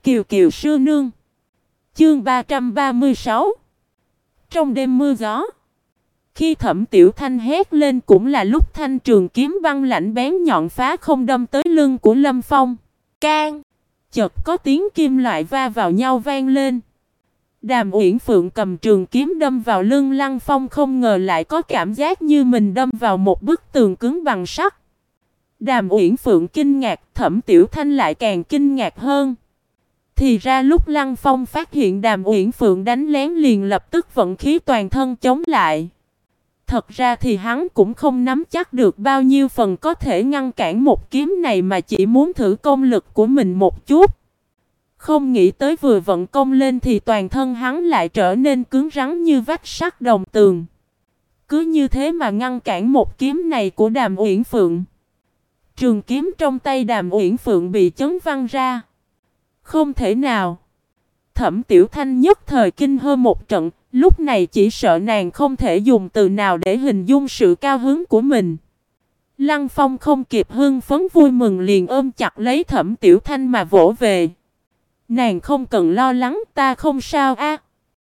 Kiều Kiều sư nương. Chương 336. Trong đêm mưa gió. Khi Thẩm Tiểu Thanh hét lên cũng là lúc thanh trường kiếm băng lạnh bén nhọn phá không đâm tới lưng của Lâm Phong. Can! Chợt có tiếng kim loại va vào nhau vang lên. Đàm Uyển Phượng cầm trường kiếm đâm vào lưng Lăng Phong, không ngờ lại có cảm giác như mình đâm vào một bức tường cứng bằng sắt. Đàm Uyển Phượng kinh ngạc, Thẩm Tiểu Thanh lại càng kinh ngạc hơn. Thì ra lúc Lăng Phong phát hiện Đàm Uyển Phượng đánh lén liền lập tức vận khí toàn thân chống lại. Thật ra thì hắn cũng không nắm chắc được bao nhiêu phần có thể ngăn cản một kiếm này, mà chỉ muốn thử công lực của mình một chút. Không nghĩ tới vừa vận công lên thì toàn thân hắn lại trở nên cứng rắn như vách sắt đồng tường. Cứ như thế mà ngăn cản một kiếm này của Đàm Uyển Phượng. Trường kiếm trong tay Đàm Uyển Phượng bị chấn văng ra. Không thể nào. Thẩm Tiểu Thanh nhất thời kinh hô một trận, lúc này chỉ sợ nàng không thể dùng từ nào để hình dung sự cao hứng của mình. Lăng Phong không kịp hưng phấn vui mừng liền ôm chặt lấy Thẩm Tiểu Thanh mà vỗ về. Nàng không cần lo lắng, ta không sao a.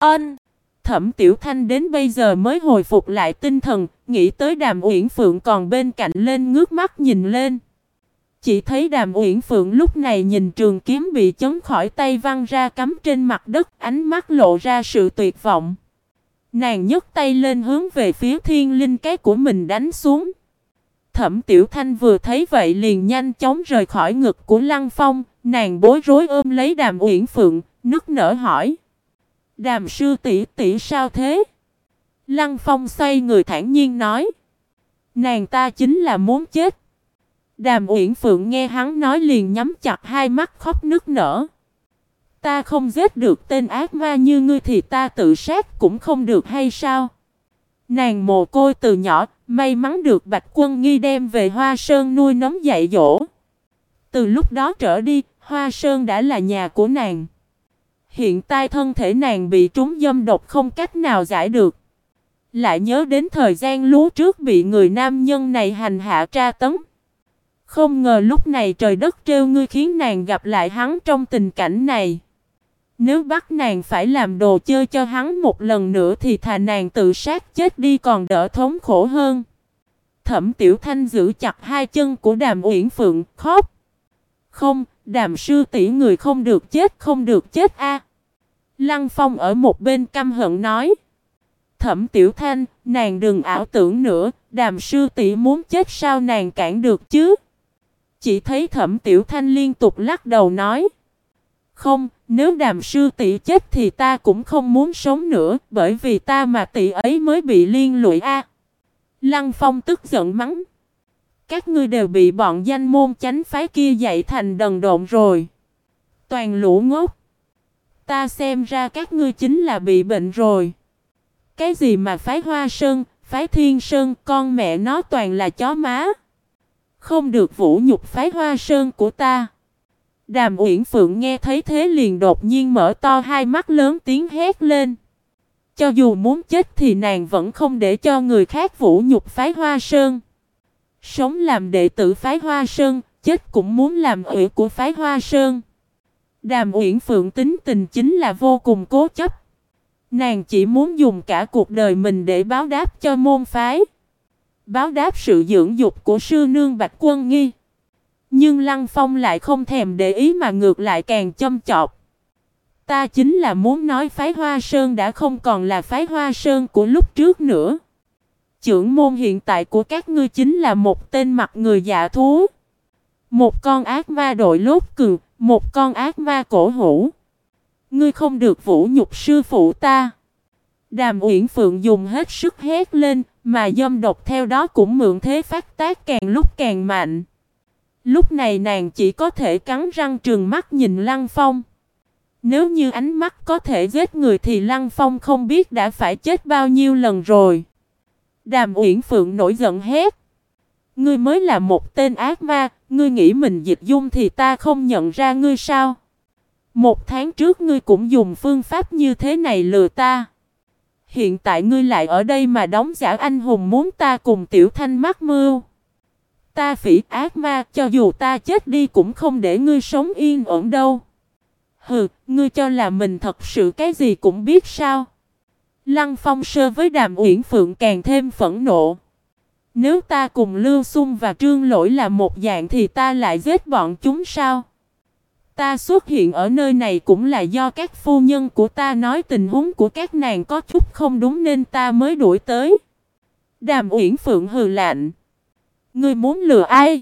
Thẩm Tiểu Thanh đến bây giờ mới hồi phục lại tinh thần, nghĩ tới Đàm Uyển Phượng còn bên cạnh lên ngước mắt nhìn lên. Chỉ thấy Đàm Uyển Phượng lúc này nhìn trường kiếm bị chấn khỏi tay văng ra cắm trên mặt đất, ánh mắt lộ ra sự tuyệt vọng. Nàng nhấc tay lên hướng về phía thiên linh cái của mình đánh xuống. Thẩm Tiểu Thanh vừa thấy vậy liền nhanh chóng rời khỏi ngực của Lăng Phong, nàng bối rối ôm lấy Đàm Uyển Phượng, nức nở hỏi. Đàm sư tỷ tỷ sao thế? Lăng Phong xoay người thản nhiên nói. Nàng ta chính là muốn chết. Đàm Uyển Phượng nghe hắn nói liền nhắm chặt hai mắt khóc nức nở. Ta không giết được tên ác ma như ngươi thì ta tự sát cũng không được hay sao? Nàng mồ côi từ nhỏ, may mắn được Bạch Quân Nghi đem về Hoa Sơn nuôi nấng dạy dỗ. Từ lúc đó trở đi, Hoa Sơn đã là nhà của nàng. Hiện tại thân thể nàng bị trúng dâm độc không cách nào giải được. Lại nhớ đến thời gian lú trước bị người nam nhân này hành hạ tra tấn. Không ngờ lúc này trời đất trêu ngươi khiến nàng gặp lại hắn trong tình cảnh này. Nếu bắt nàng phải làm đồ chơi cho hắn một lần nữa thì thà nàng tự sát chết đi còn đỡ thống khổ hơn. Thẩm Tiểu Thanh giữ chặt hai chân của Đàm Uyển Phượng, khóc. Không, Đàm sư tỷ người không được chết, không được chết a. Lăng Phong ở một bên căm hận nói. Thẩm Tiểu Thanh, nàng đừng ảo tưởng nữa, Đàm sư tỷ muốn chết sao nàng cản được chứ? Chỉ thấy Thẩm Tiểu Thanh liên tục lắc đầu nói. Không, nếu Đàm sư tỷ chết thì ta cũng không muốn sống nữa, bởi vì ta mà tỷ ấy mới bị liên lụy a. Lăng Phong tức giận mắng. Các ngươi đều bị bọn danh môn chánh phái kia dạy thành đần độn rồi. Toàn lũ ngốc. Ta xem ra các ngươi chính là bị bệnh rồi. Cái gì mà phái Hoa Sơn, phái Thiên Sơn, con mẹ nó toàn là chó má. Không được vũ nhục phái Hoa Sơn của ta. Đàm Uyển Phượng nghe thấy thế liền đột nhiên mở to hai mắt lớn tiếng hét lên. Cho dù muốn chết thì nàng vẫn không để cho người khác vũ nhục phái Hoa Sơn. Sống làm đệ tử phái Hoa Sơn, chết cũng muốn làm ủy của phái Hoa Sơn. Đàm Uyển Phượng tính tình chính là vô cùng cố chấp. Nàng chỉ muốn dùng cả cuộc đời mình để báo đáp cho môn phái. Báo đáp sự dưỡng dục của sư nương Bạch Quân Nghi. Nhưng Lăng Phong lại không thèm để ý mà ngược lại càng châm chọc. Ta chính là muốn nói phái Hoa Sơn đã không còn là phái Hoa Sơn của lúc trước nữa. Chưởng môn hiện tại của các ngươi chính là một tên mặt người dạ thú. Một con ác ma đội lốt cường, một con ác ma cổ hủ. Ngươi không được vũ nhục sư phụ ta. Đàm Uyển Phượng dùng hết sức hét lên, mà dâm độc theo đó cũng mượn thế phát tác càng lúc càng mạnh. Lúc này nàng chỉ có thể cắn răng trừng mắt nhìn Lăng Phong. Nếu như ánh mắt có thể giết người thì Lăng Phong không biết đã phải chết bao nhiêu lần rồi. Đàm Uyển Phượng nổi giận hét. Ngươi mới là một tên ác ma, ngươi nghĩ mình dịch dung thì ta không nhận ra ngươi sao? Một tháng trước ngươi cũng dùng phương pháp như thế này lừa ta. Hiện tại ngươi lại ở đây mà đóng giả anh hùng muốn ta cùng Tiểu Thanh mắc mưu. Ta phỉ ác ma, cho dù ta chết đi cũng không để ngươi sống yên ổn đâu. Hừ, ngươi cho là mình thật sự cái gì cũng biết sao? Lăng Phong sơ với Đàm Uyển Phượng càng thêm phẫn nộ. Nếu ta cùng Lưu Xung và Trương Lỗi là một dạng thì ta lại giết bọn chúng sao? Ta xuất hiện ở nơi này cũng là do các phu nhân của ta nói tình huống của các nàng có chút không đúng nên ta mới đuổi tới. Đàm Uyển Phượng hừ lạnh. Ngươi muốn lừa ai?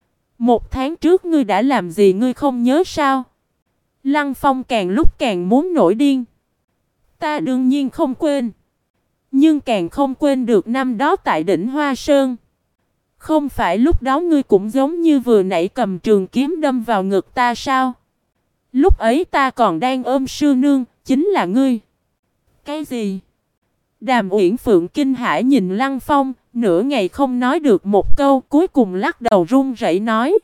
1 tháng trước ngươi đã làm gì ngươi không nhớ sao? Lăng Phong càng lúc càng muốn nổi điên. Ta đương nhiên không quên. Nhưng càng không quên được năm đó tại đỉnh Hoa Sơn. Không phải lúc đó ngươi cũng giống như vừa nãy cầm trường kiếm đâm vào ngực ta sao? Lúc ấy ta còn đang ôm sư nương, chính là ngươi. Cái gì? Đàm Uyển Phượng kinh hãi nhìn Lăng Phong, nửa ngày không nói được một câu, cuối cùng lắc đầu run rẩy nói.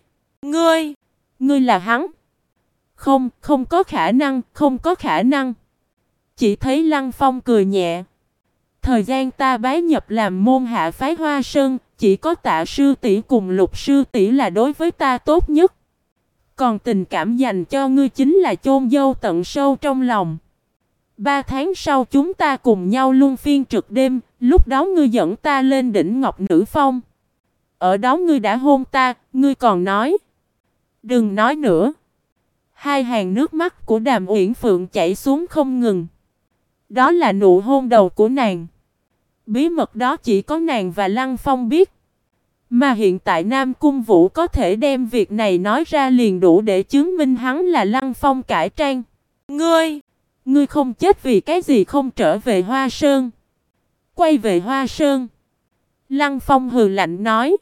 Ngươi là hắn. Không, không có khả năng, không có khả năng. Chỉ thấy Lăng Phong cười nhẹ. Thời gian ta bái nhập làm môn hạ phái Hoa Sơn, chỉ có Tạ sư tỷ cùng Lục sư tỷ là đối với ta tốt nhất. Còn tình cảm dành cho ngươi chính là chôn dâu tận sâu trong lòng. 3 tháng sau chúng ta cùng nhau luân phiên trực đêm, lúc đó ngươi dẫn ta lên đỉnh Ngọc Nữ Phong. Ở đó ngươi đã hôn ta, ngươi còn nói. Đừng nói nữa. Hai hàng nước mắt của Đàm Uyển Phượng chảy xuống không ngừng. Đó là nụ hôn đầu của nàng. Bí mật đó chỉ có nàng và Lăng Phong biết. Mà hiện tại Nam Cung Vũ có thể đem việc này nói ra liền đủ để chứng minh hắn là Lăng Phong cải trang. Ngươi không chết vì cái gì không trở về Hoa Sơn? Quay về Hoa Sơn. Lăng Phong hừ lạnh nói.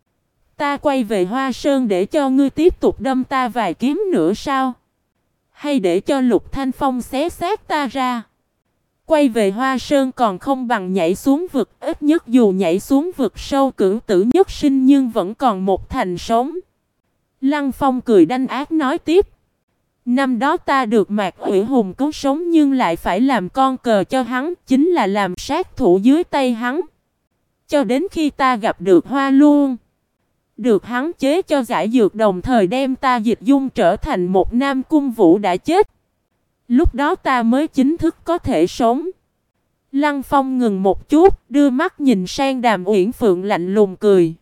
Ta quay về Hoa Sơn để cho ngươi tiếp tục đâm ta vài kiếm nữa sao? Hay để cho Lục Thanh Phong xé xác ta ra? Quay về Hoa Sơn còn không bằng nhảy xuống vực, ít nhất dù nhảy xuống vực sâu cửu tử nhất sinh nhưng vẫn còn một thành sống. Lăng Phong cười đanh ác nói tiếp. Năm đó ta được Mạc Ủy Hùng cứu sống nhưng lại phải làm con cờ cho hắn, chính là làm sát thủ dưới tay hắn. Cho đến khi ta gặp được Hoa Luân, được hắn chế cho giải dược đồng thời đem ta dịch dung trở thành một Nam Cung Vũ đã chết. Lúc đó ta mới chính thức có thể sống. Lăng Phong ngừng một chút, đưa mắt nhìn sang Đàm Uyển Phượng lạnh lùng cười.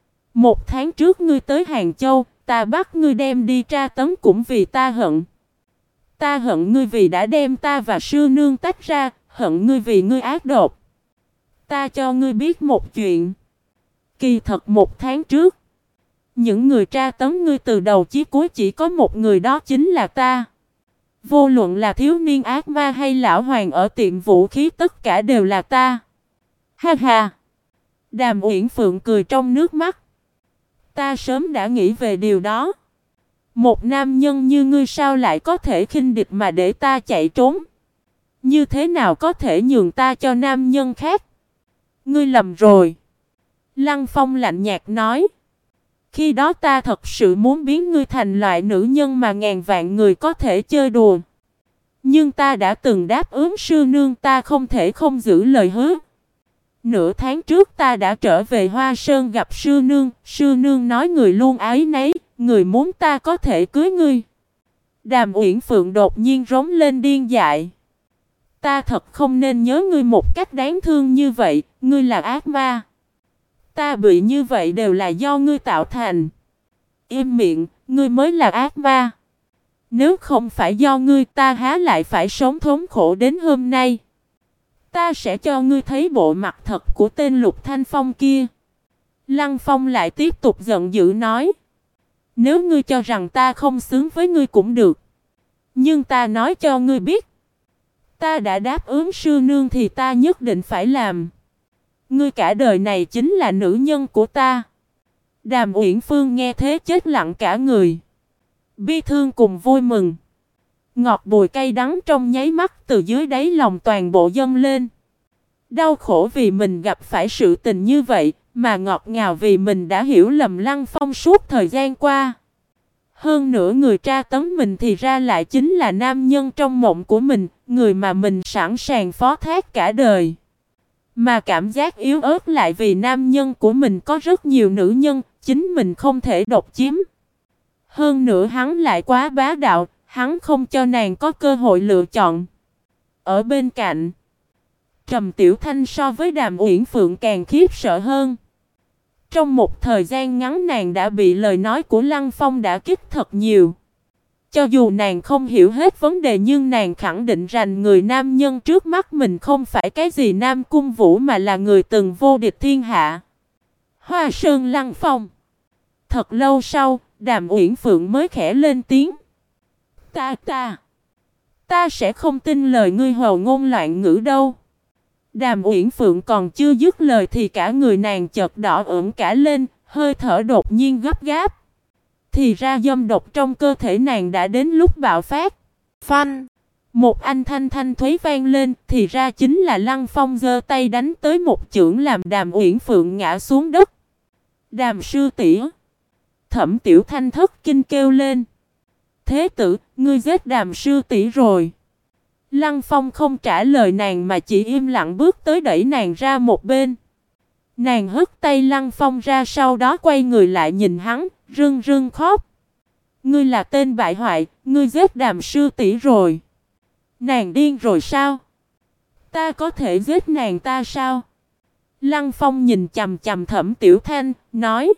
1 tháng trước ngươi tới Hàng Châu, ta bắt ngươi đem đi tra tấn cũng vì ta hận. Ta hận ngươi vì đã đem ta và sư nương tách ra, hận ngươi vì ngươi ác độc. Ta cho ngươi biết một chuyện. Kỳ thật 1 tháng trước, những người tra tấn ngươi từ đầu chí cuối chỉ có một người, đó chính là ta. Vô luận là thiếu niên ác ma hay lão hoàng ở tiệm vũ khí, tất cả đều là ta. Ha ha! Đàm Uyển Phượng cười trong nước mắt. Ta sớm đã nghĩ về điều đó. Một nam nhân như ngươi sao lại có thể khinh địch mà để ta chạy trốn? Như thế nào có thể nhường ta cho nam nhân khác? Ngươi lầm rồi. Lăng Phong lạnh nhạt nói. Khi đó ta thật sự muốn biến ngươi thành loại nữ nhân mà ngàn vạn người có thể chơi đùa. Nhưng ta đã từng đáp ứng sư nương, ta không thể không giữ lời hứa. Nửa tháng trước ta đã trở về Hoa Sơn gặp sư nương nói người luôn ái nấy, người muốn ta có thể cưới ngươi. Đàm Uyển Phượng đột nhiên rống lên điên dại. Ta thật không nên nhớ ngươi một cách đáng thương như vậy, ngươi là ác ma. Ta bị như vậy đều là do ngươi tạo thành. Im miệng, ngươi mới là ác ma. Nếu không phải do ngươi, ta há lại phải sống thống khổ đến hôm nay. Ta sẽ cho ngươi thấy bộ mặt thật của tên Lục Thanh Phong kia. Lăng Phong lại tiếp tục giận dữ nói. Nếu ngươi cho rằng ta không xứng với ngươi cũng được. Nhưng ta nói cho ngươi biết. Ta đã đáp ứng sư nương thì ta nhất định phải làm. Ngươi cả đời này chính là nữ nhân của ta. Đàm Uyển Phương nghe thế chết lặng cả người. Bi thương cùng vui mừng. Ngọt bùi cay đắng trong nháy mắt từ dưới đáy lòng toàn bộ dâng lên. Đau khổ vì mình gặp phải sự tình như vậy, mà ngọt ngào vì mình đã hiểu lầm Lăng Phong suốt thời gian qua. Hơn nữa người tra tấn mình thì ra lại chính là nam nhân trong mộng của mình, người mà mình sẵn sàng phó thác cả đời. Mà cảm giác yếu ớt lại vì nam nhân của mình có rất nhiều nữ nhân, chính mình không thể độc chiếm. Hơn nữa hắn lại quá bá đạo, Hắn không cho nàng có cơ hội lựa chọn. Ở bên cạnh, Trầm Tiểu Thanh so với Đàm Uyển Phượng càng khiếp sợ hơn. Trong một thời gian ngắn nàng đã bị lời nói của Lăng Phong đả kích thật nhiều. Cho dù nàng không hiểu hết vấn đề nhưng nàng khẳng định rằng người nam nhân trước mắt mình không phải cái gì Nam Cung Vũ mà là người từng vô địch thiên hạ. Hoa Sơn Lăng Phong. Thật lâu sau, Đàm Uyển Phượng mới khẽ lên tiếng. Ta sẽ không tin lời ngươi hồ ngôn loạn ngữ đâu. Đàm Uyển Phượng còn chưa dứt lời thì cả người nàng chợt đỏ ửng cả lên, hơi thở đột nhiên gấp gáp. Thì ra dâm độc trong cơ thể nàng đã đến lúc bạo phát. Phanh! Một âm thanh thanh thúy vang lên, thì ra chính là Lăng Phong giơ tay đánh tới một chưởng làm Đàm Uyển Phượng ngã xuống đất. Đàm sư tỷ! Thẩm Tiểu Thanh thất kinh kêu lên. Thế tử, ngươi giết Đàm sư tỷ rồi. Lăng Phong không trả lời nàng mà chỉ im lặng bước tới đẩy nàng ra một bên. Nàng hất tay Lăng Phong ra, sau đó quay người lại nhìn hắn, rưng rưng khóc. Ngươi là tên bại hoại, ngươi giết Đàm sư tỷ rồi. Nàng điên rồi sao? Ta có thể giết nàng ta sao? Lăng Phong nhìn chằm chằm Thẩm Tiểu Thanh, nói.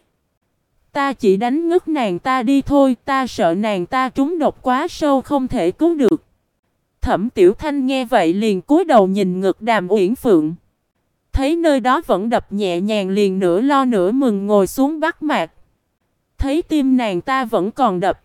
Ta chỉ đánh ngất nàng ta đi thôi, ta sợ nàng ta trúng độc quá sâu không thể cứu được. Thẩm Tiểu Thanh nghe vậy liền cúi đầu nhìn ngực Đàm Uyển Phượng. Thấy nơi đó vẫn đập nhẹ nhàng liền nửa lo nửa mừng ngồi xuống bắt mạch. Thấy tim nàng ta vẫn còn đập.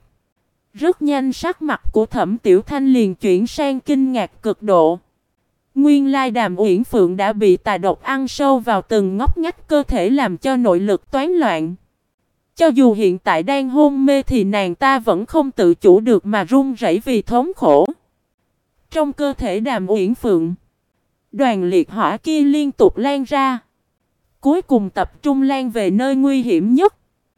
Rất nhanh sắc mặt của Thẩm Tiểu Thanh liền chuyển sang kinh ngạc cực độ. Nguyên lai Đàm Uyển Phượng đã bị tà độc ăn sâu vào từng ngóc ngách cơ thể làm cho nội lực toán loạn. Cho dù hiện tại đang hôn mê thì nàng ta vẫn không tự chủ được mà run rẩy vì thống khổ. Trong cơ thể Đàm Uyển Phượng, đoàn liệt hỏa kia liên tục lan ra. Cuối cùng tập trung lan về nơi nguy hiểm nhất.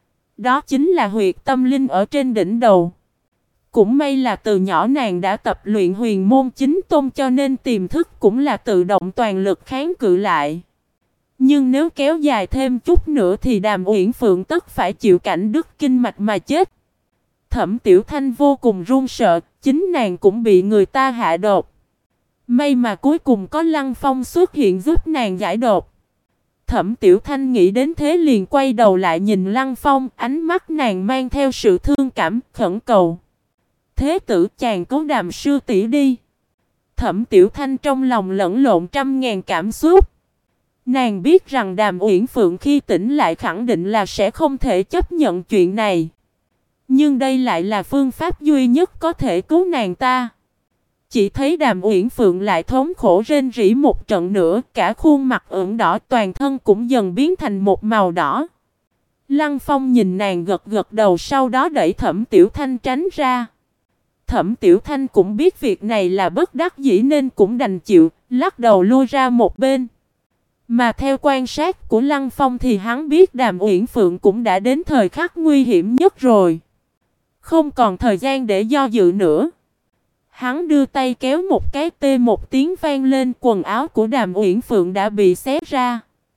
Đó chính là huyệt tâm linh ở trên đỉnh đầu. Cũng may là từ nhỏ nàng đã tập luyện huyền môn chính tôn cho nên tiềm thức cũng là tự động toàn lực kháng cự lại. Nhưng nếu kéo dài thêm chút nữa thì Đàm Uyển Phượng tất phải chịu cảnh đứt kinh mạch mà chết. Thẩm Tiểu Thanh vô cùng run sợ, chính nàng cũng bị người ta hạ độc. May mà cuối cùng có Lăng Phong xuất hiện giúp nàng giải độc. Thẩm Tiểu Thanh nghĩ đến thế liền quay đầu lại nhìn Lăng Phong, ánh mắt nàng mang theo sự thương cảm, khẩn cầu. Thế tử, chàng cứu Đàm sư tỷ đi. Thẩm Tiểu Thanh trong lòng lẫn lộn trăm ngàn cảm xúc. Nàng biết rằng Đàm Uyển Phượng khi tỉnh lại khẳng định là sẽ không thể chấp nhận chuyện này. Nhưng đây lại là phương pháp duy nhất có thể cứu nàng ta. Chỉ thấy Đàm Uyển Phượng lại thống khổ rên rỉ một trận nữa, cả khuôn mặt ửng đỏ, toàn thân cũng dần biến thành một màu đỏ. Lăng Phong nhìn nàng gật gật đầu, sau đó đẩy Thẩm Tiểu Thanh tránh ra. Thẩm Tiểu Thanh cũng biết việc này là bất đắc dĩ nên cũng đành chịu, lắc đầu lui ra một bên. Mà theo quan sát của Lăng Phong thì hắn biết Đàm Uyển Phượng cũng đã đến thời khắc nguy hiểm nhất rồi. Không còn thời gian để do dự nữa. Hắn đưa tay kéo một cái tê, một tiếng vang lên, quần áo của Đàm Uyển Phượng đã bị xé ra.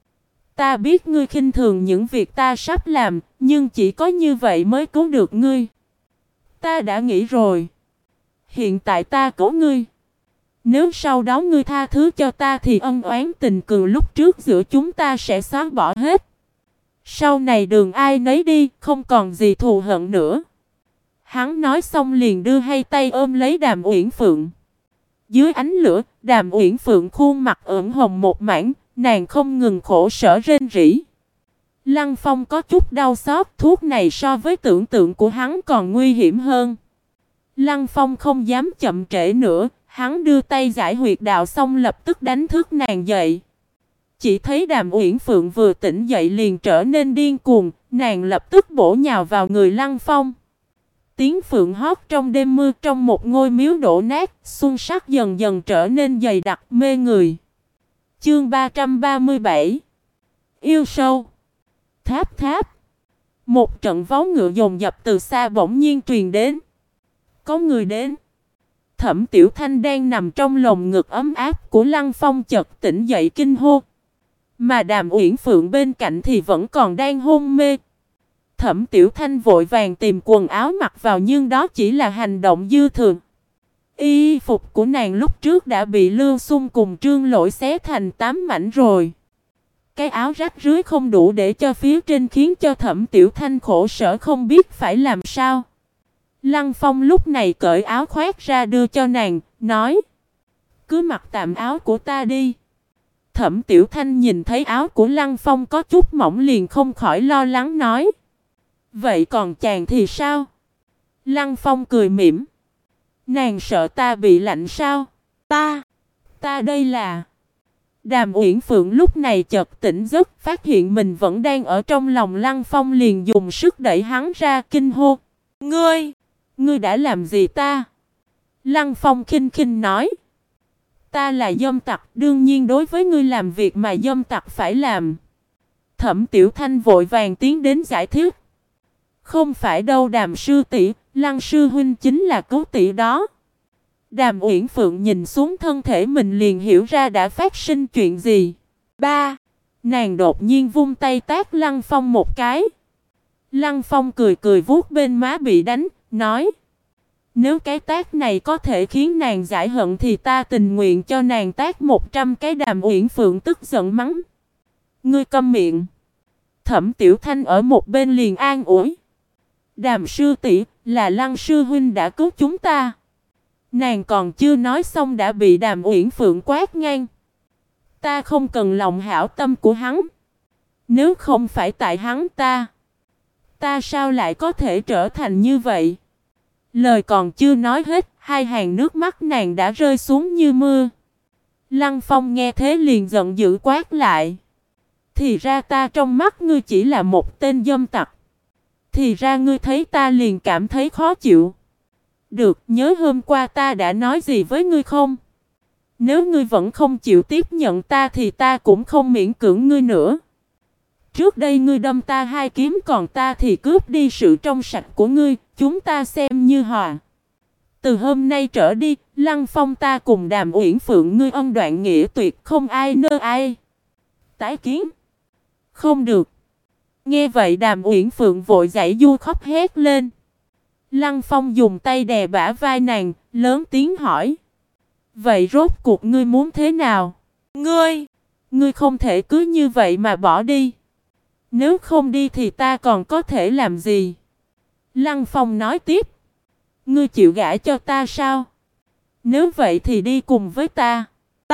Ta biết ngươi khinh thường những việc ta sắp làm, nhưng chỉ có như vậy mới cứu được ngươi. Ta đã nghĩ rồi. Hiện tại ta cứu ngươi. Nếu sau đó ngươi tha thứ cho ta thì ân oán tình cừu lúc trước giữa chúng ta sẽ xóa bỏ hết. Sau này đường ai nấy đi, không còn gì thù hận nữa. Hắn nói xong liền đưa hai tay ôm lấy Đàm Uyển Phượng. Dưới ánh lửa, Đàm Uyển Phượng khuôn mặt ửng hồng một mảng, nàng không ngừng khổ sở rên rỉ. Lăng Phong có chút đau xót, thuốc này so với tưởng tượng của hắn còn nguy hiểm hơn. Lăng Phong không dám chậm trễ nữa, hắn đưa tay giải huyệt đạo xong lập tức đánh thức nàng dậy. Chỉ thấy Đàm Uyển Phượng vừa tỉnh dậy liền trở nên điên cuồng, nàng lập tức bổ nhào vào người Lăng Phong. Tiếng phượng hót trong đêm mưa, trong một ngôi miếu đổ nát, xuân sắc dần dần trở nên dày đặc mê người. Chương 337 Yêu sâu. Tháp tháp. Một trận vó ngựa dồn dập từ xa bỗng nhiên truyền đến. Có người đến. Thẩm Tiểu Thanh đang nằm trong lồng ngực ấm áp của Lăng Phong chợt tỉnh dậy kinh hô. Mà Đàm Uyển Phượng bên cạnh thì vẫn còn đang hôn mê. Thẩm Tiểu Thanh vội vàng tìm quần áo mặc vào nhưng đó chỉ là hành động dư thừa. Y phục của nàng lúc trước đã bị Lưu Xung cùng Trương Lỗi xé thành 8 mảnh rồi. Cái áo rách rưới không đủ để cho phía trên khiến cho Thẩm Tiểu Thanh khổ sở không biết phải làm sao. Lăng Phong lúc này cởi áo khoác ra đưa cho nàng, nói: cứ mặc tạm áo của ta đi. Thẩm Tiểu Thanh nhìn thấy áo của Lăng Phong có chút mỏng liền không khỏi lo lắng nói: vậy còn chàng thì sao? Lăng Phong cười mỉm: nàng sợ ta bị lạnh sao? Ta đây là... Đàm Uyển Phượng lúc này chợt tỉnh giấc, phát hiện mình vẫn đang ở trong lòng Lăng Phong liền dùng sức đẩy hắn ra kinh hô: Ngươi đã làm gì ta? Lăng Phong khinh khinh nói: ta là dâm tặc, đương nhiên đối với ngươi làm việc mà dâm tặc phải làm. Thẩm Tiểu Thanh vội vàng tiến đến giải thích: không phải đâu Đàm sư tỷ, Lăng sư huynh chính là cứu tỷ đó. Đàm Uyển Phượng nhìn xuống thân thể mình liền hiểu ra đã phát sinh chuyện gì. Nàng đột nhiên vung tay tát Lăng Phong một cái. Lăng Phong cười cười vuốt bên má bị đánh, nói: nếu cái tát này có thể khiến nàng giải hận thì ta tình nguyện cho nàng tát 100 cái. Đàm Uyển Phượng tức giận mắng: ngươi câm miệng. Thẩm Tiểu Thanh ở một bên liền an ủi: Đàm sư tỷ, là Lăng sư huynh đã cứu chúng ta. Nàng còn chưa nói xong đã bị Đàm Uyển Phượng quát ngang: ta không cần lòng hảo tâm của hắn. Nếu không phải tại hắn ta sao lại có thể trở thành như vậy? Lời còn chưa nói hết, hai hàng nước mắt nàng đã rơi xuống như mưa. Lăng Phong nghe thế liền giận dữ quát lại: thì ra ta trong mắt ngươi chỉ là một tên dâm tặc. Thì ra ngươi thấy ta liền cảm thấy khó chịu. Được, nhớ hôm qua ta đã nói gì với ngươi không? Nếu ngươi vẫn không chịu tiếp nhận ta thì ta cũng không miễn cưỡng ngươi nữa. Trước đây ngươi đâm ta 2 kiếm còn ta thì cướp đi sự trong sạch của ngươi, chúng ta xem như hòa. Từ hôm nay trở đi, Lăng Phong ta cùng Đàm Uyển Phượng ngươi ân đoạn nghĩa tuyệt, không ai nơ ai. Tái kiến. Không được. Nghe vậy Đàm Uyển Phượng vội giãy giụa khóc hét lên. Lăng Phong dùng tay đè bả vai nàng, lớn tiếng hỏi: vậy rốt cuộc ngươi muốn thế nào? Ngươi không thể cứ như vậy mà bỏ đi. Nếu không đi thì ta còn có thể làm gì? Lăng Phong nói tiếp: ngươi chịu gả cho ta sao? Nếu vậy thì đi cùng với ta.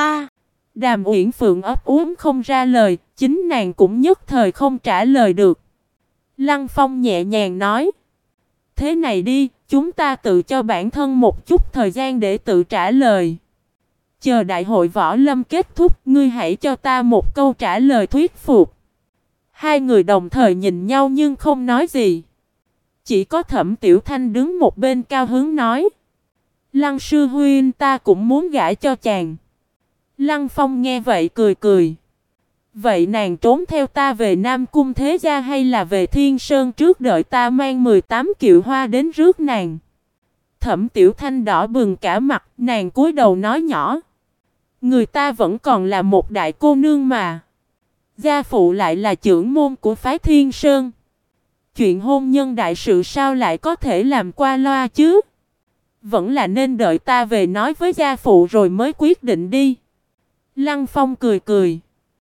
Đàm Uyển Phượng ấp úng không ra lời, chính nàng cũng nhất thời không trả lời được. Lăng Phong nhẹ nhàng nói: thế này đi, chúng ta tự cho bản thân một chút thời gian để tự trả lời. Chờ đại hội võ lâm kết thúc, ngươi hãy cho ta một câu trả lời thuyết phục. Hai người đồng thời nhìn nhau nhưng không nói gì. Chỉ có Thẩm Tiểu Thanh đứng một bên cao hứng nói: Lăng sư huynh, ta cũng muốn gả cho chàng. Lăng Phong nghe vậy cười cười: vậy nàng trốn theo ta về Nam Cung Thế Gia hay là về Thiên Sơn trước đợi ta mang 18 kiệu hoa đến rước nàng? Thẩm Tiểu Thanh đỏ bừng cả mặt, nàng cúi đầu nói nhỏ: người ta vẫn còn là một đại cô nương mà. Gia phụ lại là trưởng môn của phái Thiên Sơn. Chuyện hôn nhân đại sự sao lại có thể làm qua loa chứ? Vẫn là nên đợi ta về nói với gia phụ rồi mới quyết định đi. Lăng Phong cười cười: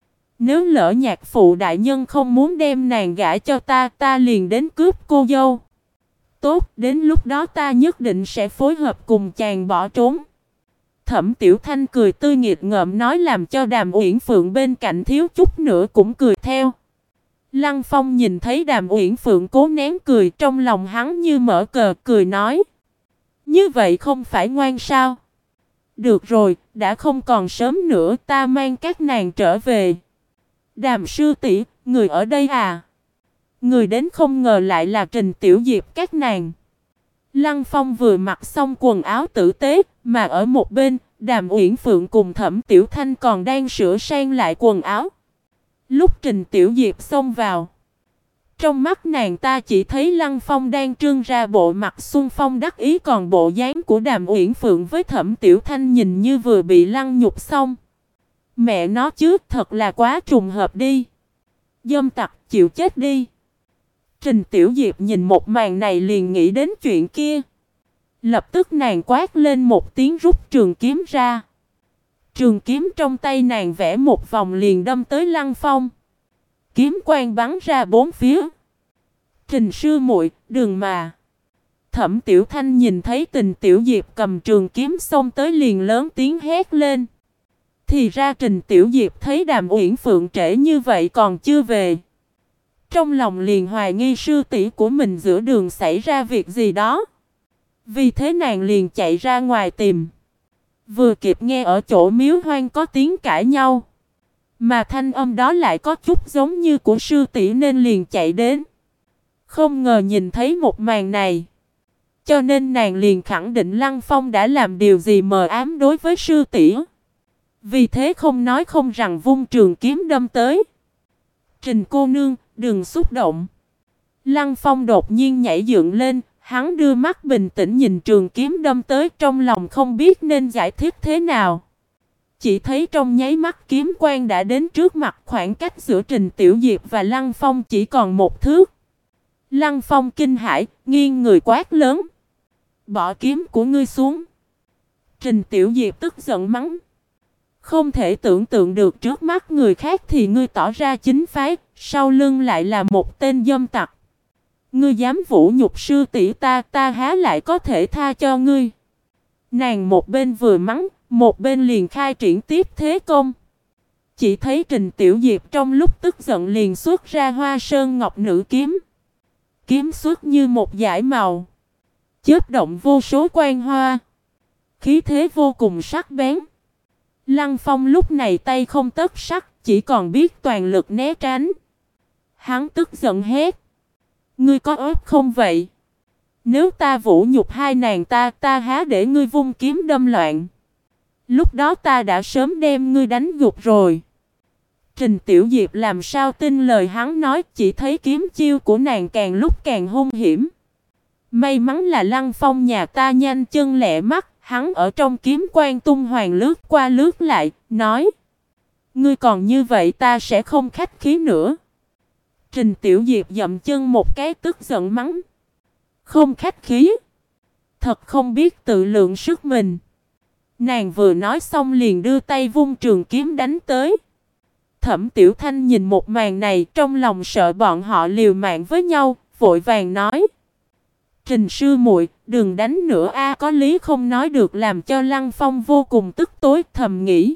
nếu lỡ nhạc phụ đại nhân không muốn đem nàng gả cho ta, ta liền đến cướp cô dâu. Tốt, đến lúc đó ta nhất định sẽ phối hợp cùng chàng bỏ trốn. Thẩm Tiểu Thanh cười tươi nghịch ngợm nói làm cho Đàm Uyển Phượng bên cạnh thiếu chút nữa cũng cười theo. Lăng Phong nhìn thấy Đàm Uyển Phượng cố nén cười, trong lòng hắn như mở cờ, cười nói: như vậy không phải ngoan sao? Được rồi, đã không còn sớm nữa, ta mang các nàng trở về. Đàm sư tỷ, người ở đây à? Người đến không ngờ lại là Trình Tiểu Diệp các nàng. Lăng Phong vừa mặc xong quần áo tử tế, mà ở một bên, Đàm Uyển Phượng cùng Thẩm Tiểu Thanh còn đang sửa sang lại quần áo. Lúc Trình Tiểu Diệp xông vào, trong mắt nàng ta chỉ thấy Lăng Phong đang trưng ra bộ mặt xung phong đắc ý, còn bộ dáng của Đàm Uyển Phượng với Thẩm Tiểu Thanh nhìn như vừa bị lăng nhục xong. Mẹ nó chứ, thật là quá trùng hợp đi. Dâm tặc, chịu chết đi. Trình Tiểu Diệp nhìn một màn này liền nghĩ đến chuyện kia. Lập tức nàng quát lên một tiếng rút trường kiếm ra. Trường kiếm trong tay nàng vẽ một vòng liền đâm tới Lăng Phong. Kiếm quang bắn ra bốn phía. Trình sư muội, đừng mà. Thẩm Tiểu Thanh nhìn thấy Trình Tiểu Diệp cầm trường kiếm xông tới liền lớn tiếng hét lên. Thì ra Trình Tiểu Diệp thấy Đàm Uyển Phượng trễ như vậy còn chưa về. Trong lòng liền hoài nghi sư tỷ của mình giữa đường xảy ra việc gì đó. Vì thế nàng liền chạy ra ngoài tìm. Vừa kịp nghe ở chỗ miếu hoang có tiếng cãi nhau. Mà thanh âm đó lại có chút giống như của sư tỷ nên liền chạy đến. Không ngờ nhìn thấy một màn này. Cho nên nàng liền khẳng định Lăng Phong đã làm điều gì mờ ám đối với sư tỷ. Vì thế không nói không rằng vung trường kiếm đâm tới. Trình cô nương, đừng xúc động. Lăng Phong đột nhiên nhảy dựng lên, hắn đưa mắt bình tĩnh nhìn trường kiếm đâm tới, trong lòng không biết nên giải thích thế nào. Chỉ thấy trong nháy mắt kiếm quang đã đến trước mặt, khoảng cách giữa Trình Tiểu Diệp và Lăng Phong chỉ còn một thước. Lăng Phong kinh hãi, nghiêng người quát lớn. Bỏ kiếm của ngươi xuống. Trình Tiểu Diệp tức giận mắng. Không thể tưởng tượng được trước mắt người khác thì ngươi tỏ ra chính phái, sau lưng lại là một tên dâm tặc. Ngươi dám vũ nhục sư tỷ ta, ta há lại có thể tha cho ngươi. Nàng một bên vừa mắng, một bên liền khai triển tiếp thế công. Chỉ thấy Trình Tiểu Diệp trong lúc tức giận liền xuất ra Hoa Sơn Ngọc Nữ kiếm. Kiếm xuất như một dải màu, chớp động vô số quang hoa, khí thế vô cùng sắc bén. Lăng Phong lúc này tay không tấc sắt, chỉ còn biết toàn lực né tránh. Hắn tức giận hét. Ngươi có ớt không vậy? Nếu ta vũ nhục hai nàng ta há để ngươi vung kiếm đâm loạn. Lúc đó ta đã sớm đem ngươi đánh gục rồi. Trình Tiểu Diệp làm sao tin lời hắn nói, chỉ thấy kiếm chiêu của nàng càng lúc càng hung hiểm. May mắn là Lăng Phong nhà ta nhanh chân lẹ mắt, hắn ở trong kiếm quang tung hoàng lướt qua lướt lại, nói. Ngươi còn như vậy ta sẽ không khách khí nữa. Trình Tiểu Diệp dậm chân một cái tức giận mắng. Không khách khí. Thật không biết tự lượng sức mình. Nàng vừa nói xong liền đưa tay vung trường kiếm đánh tới. Thẩm Tiểu Thanh nhìn một màn này trong lòng sợ bọn họ liều mạng với nhau, vội vàng nói. Trình sư muội, đừng đánh nữa a, có lý không nói được, làm cho Lăng Phong vô cùng tức tối, thầm nghĩ.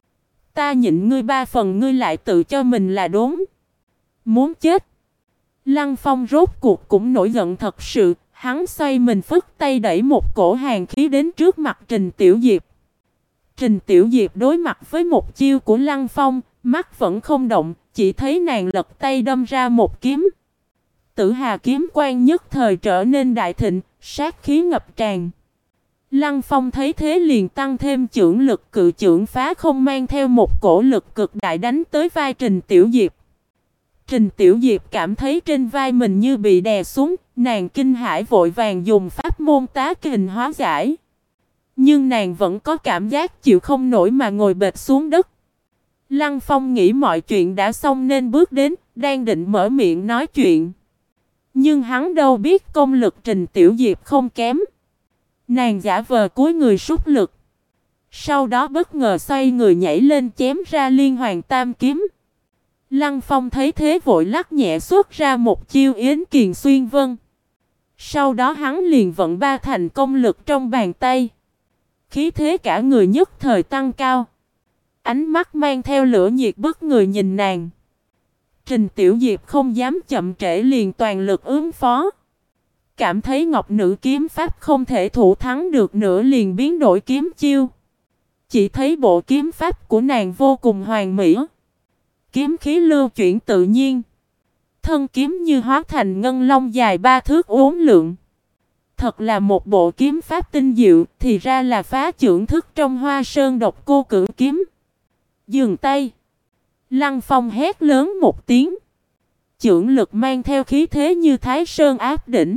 Ta nhịn ngươi ba phần ngươi lại tự cho mình là đúng. Muốn chết. Lăng Phong rốt cuộc cũng nổi giận thật sự, hắn xoay mình phất tay đẩy một cổ hàn khí đến trước mặt Trình Tiểu Diệp. Trình Tiểu Diệp đối mặt với một chiêu của Lăng Phong, mắt vẫn không động, chỉ thấy nàng lật tay đâm ra một kiếm. Tử Hà kiếm quang nhất thời trở nên đại thịnh, sát khí ngập tràn. Lăng Phong thấy thế liền tăng thêm chưởng lực, cự chưởng phá không mang theo một cổ lực cực đại đánh tới vai Trình Tiểu Diệp. Trình Tiểu Diệp cảm thấy trên vai mình như bị đè xuống, nàng kinh hãi vội vàng dùng pháp môn tá kình hóa giải. Nhưng nàng vẫn có cảm giác chịu không nổi mà ngồi bệt xuống đất. Lăng Phong nghĩ mọi chuyện đã xong nên bước đến, đang định mở miệng nói chuyện. Nhưng hắn đâu biết công lực Trình Tiểu Diệp không kém. Nàng giả vờ cúi người sút lực. Sau đó bất ngờ xoay người nhảy lên chém ra liên hoàn tam kiếm. Lăng Phong thấy thế vội lắc nhẹ xuất ra một chiêu Yến Kiền Xuyên Vân. Sau đó hắn liền vận ba thành công lực trong bàn tay. Khí thế cả người nhất thời tăng cao. Ánh mắt mang theo lửa nhiệt bức người nhìn nàng. Trình Tiểu Diệp không dám chậm trễ liền toàn lực ứng phó. Cảm thấy Ngọc Nữ kiếm pháp không thể thủ thắng được nữa liền biến đổi kiếm chiêu. Chỉ thấy bộ kiếm pháp của nàng vô cùng hoàn mỹ. Kiếm khí lưu chuyển tự nhiên. Thân kiếm như hóa thành ngân long dài 3 thước uốn lượn. Thật là một bộ kiếm pháp tinh diệu, thì ra là phá chưởng thức trong Hoa Sơn Độc Cô Cửu kiếm. Dừng tay. Lăng Phong hét lớn một tiếng. Chưởng lực mang theo khí thế như Thái Sơn áp đỉnh.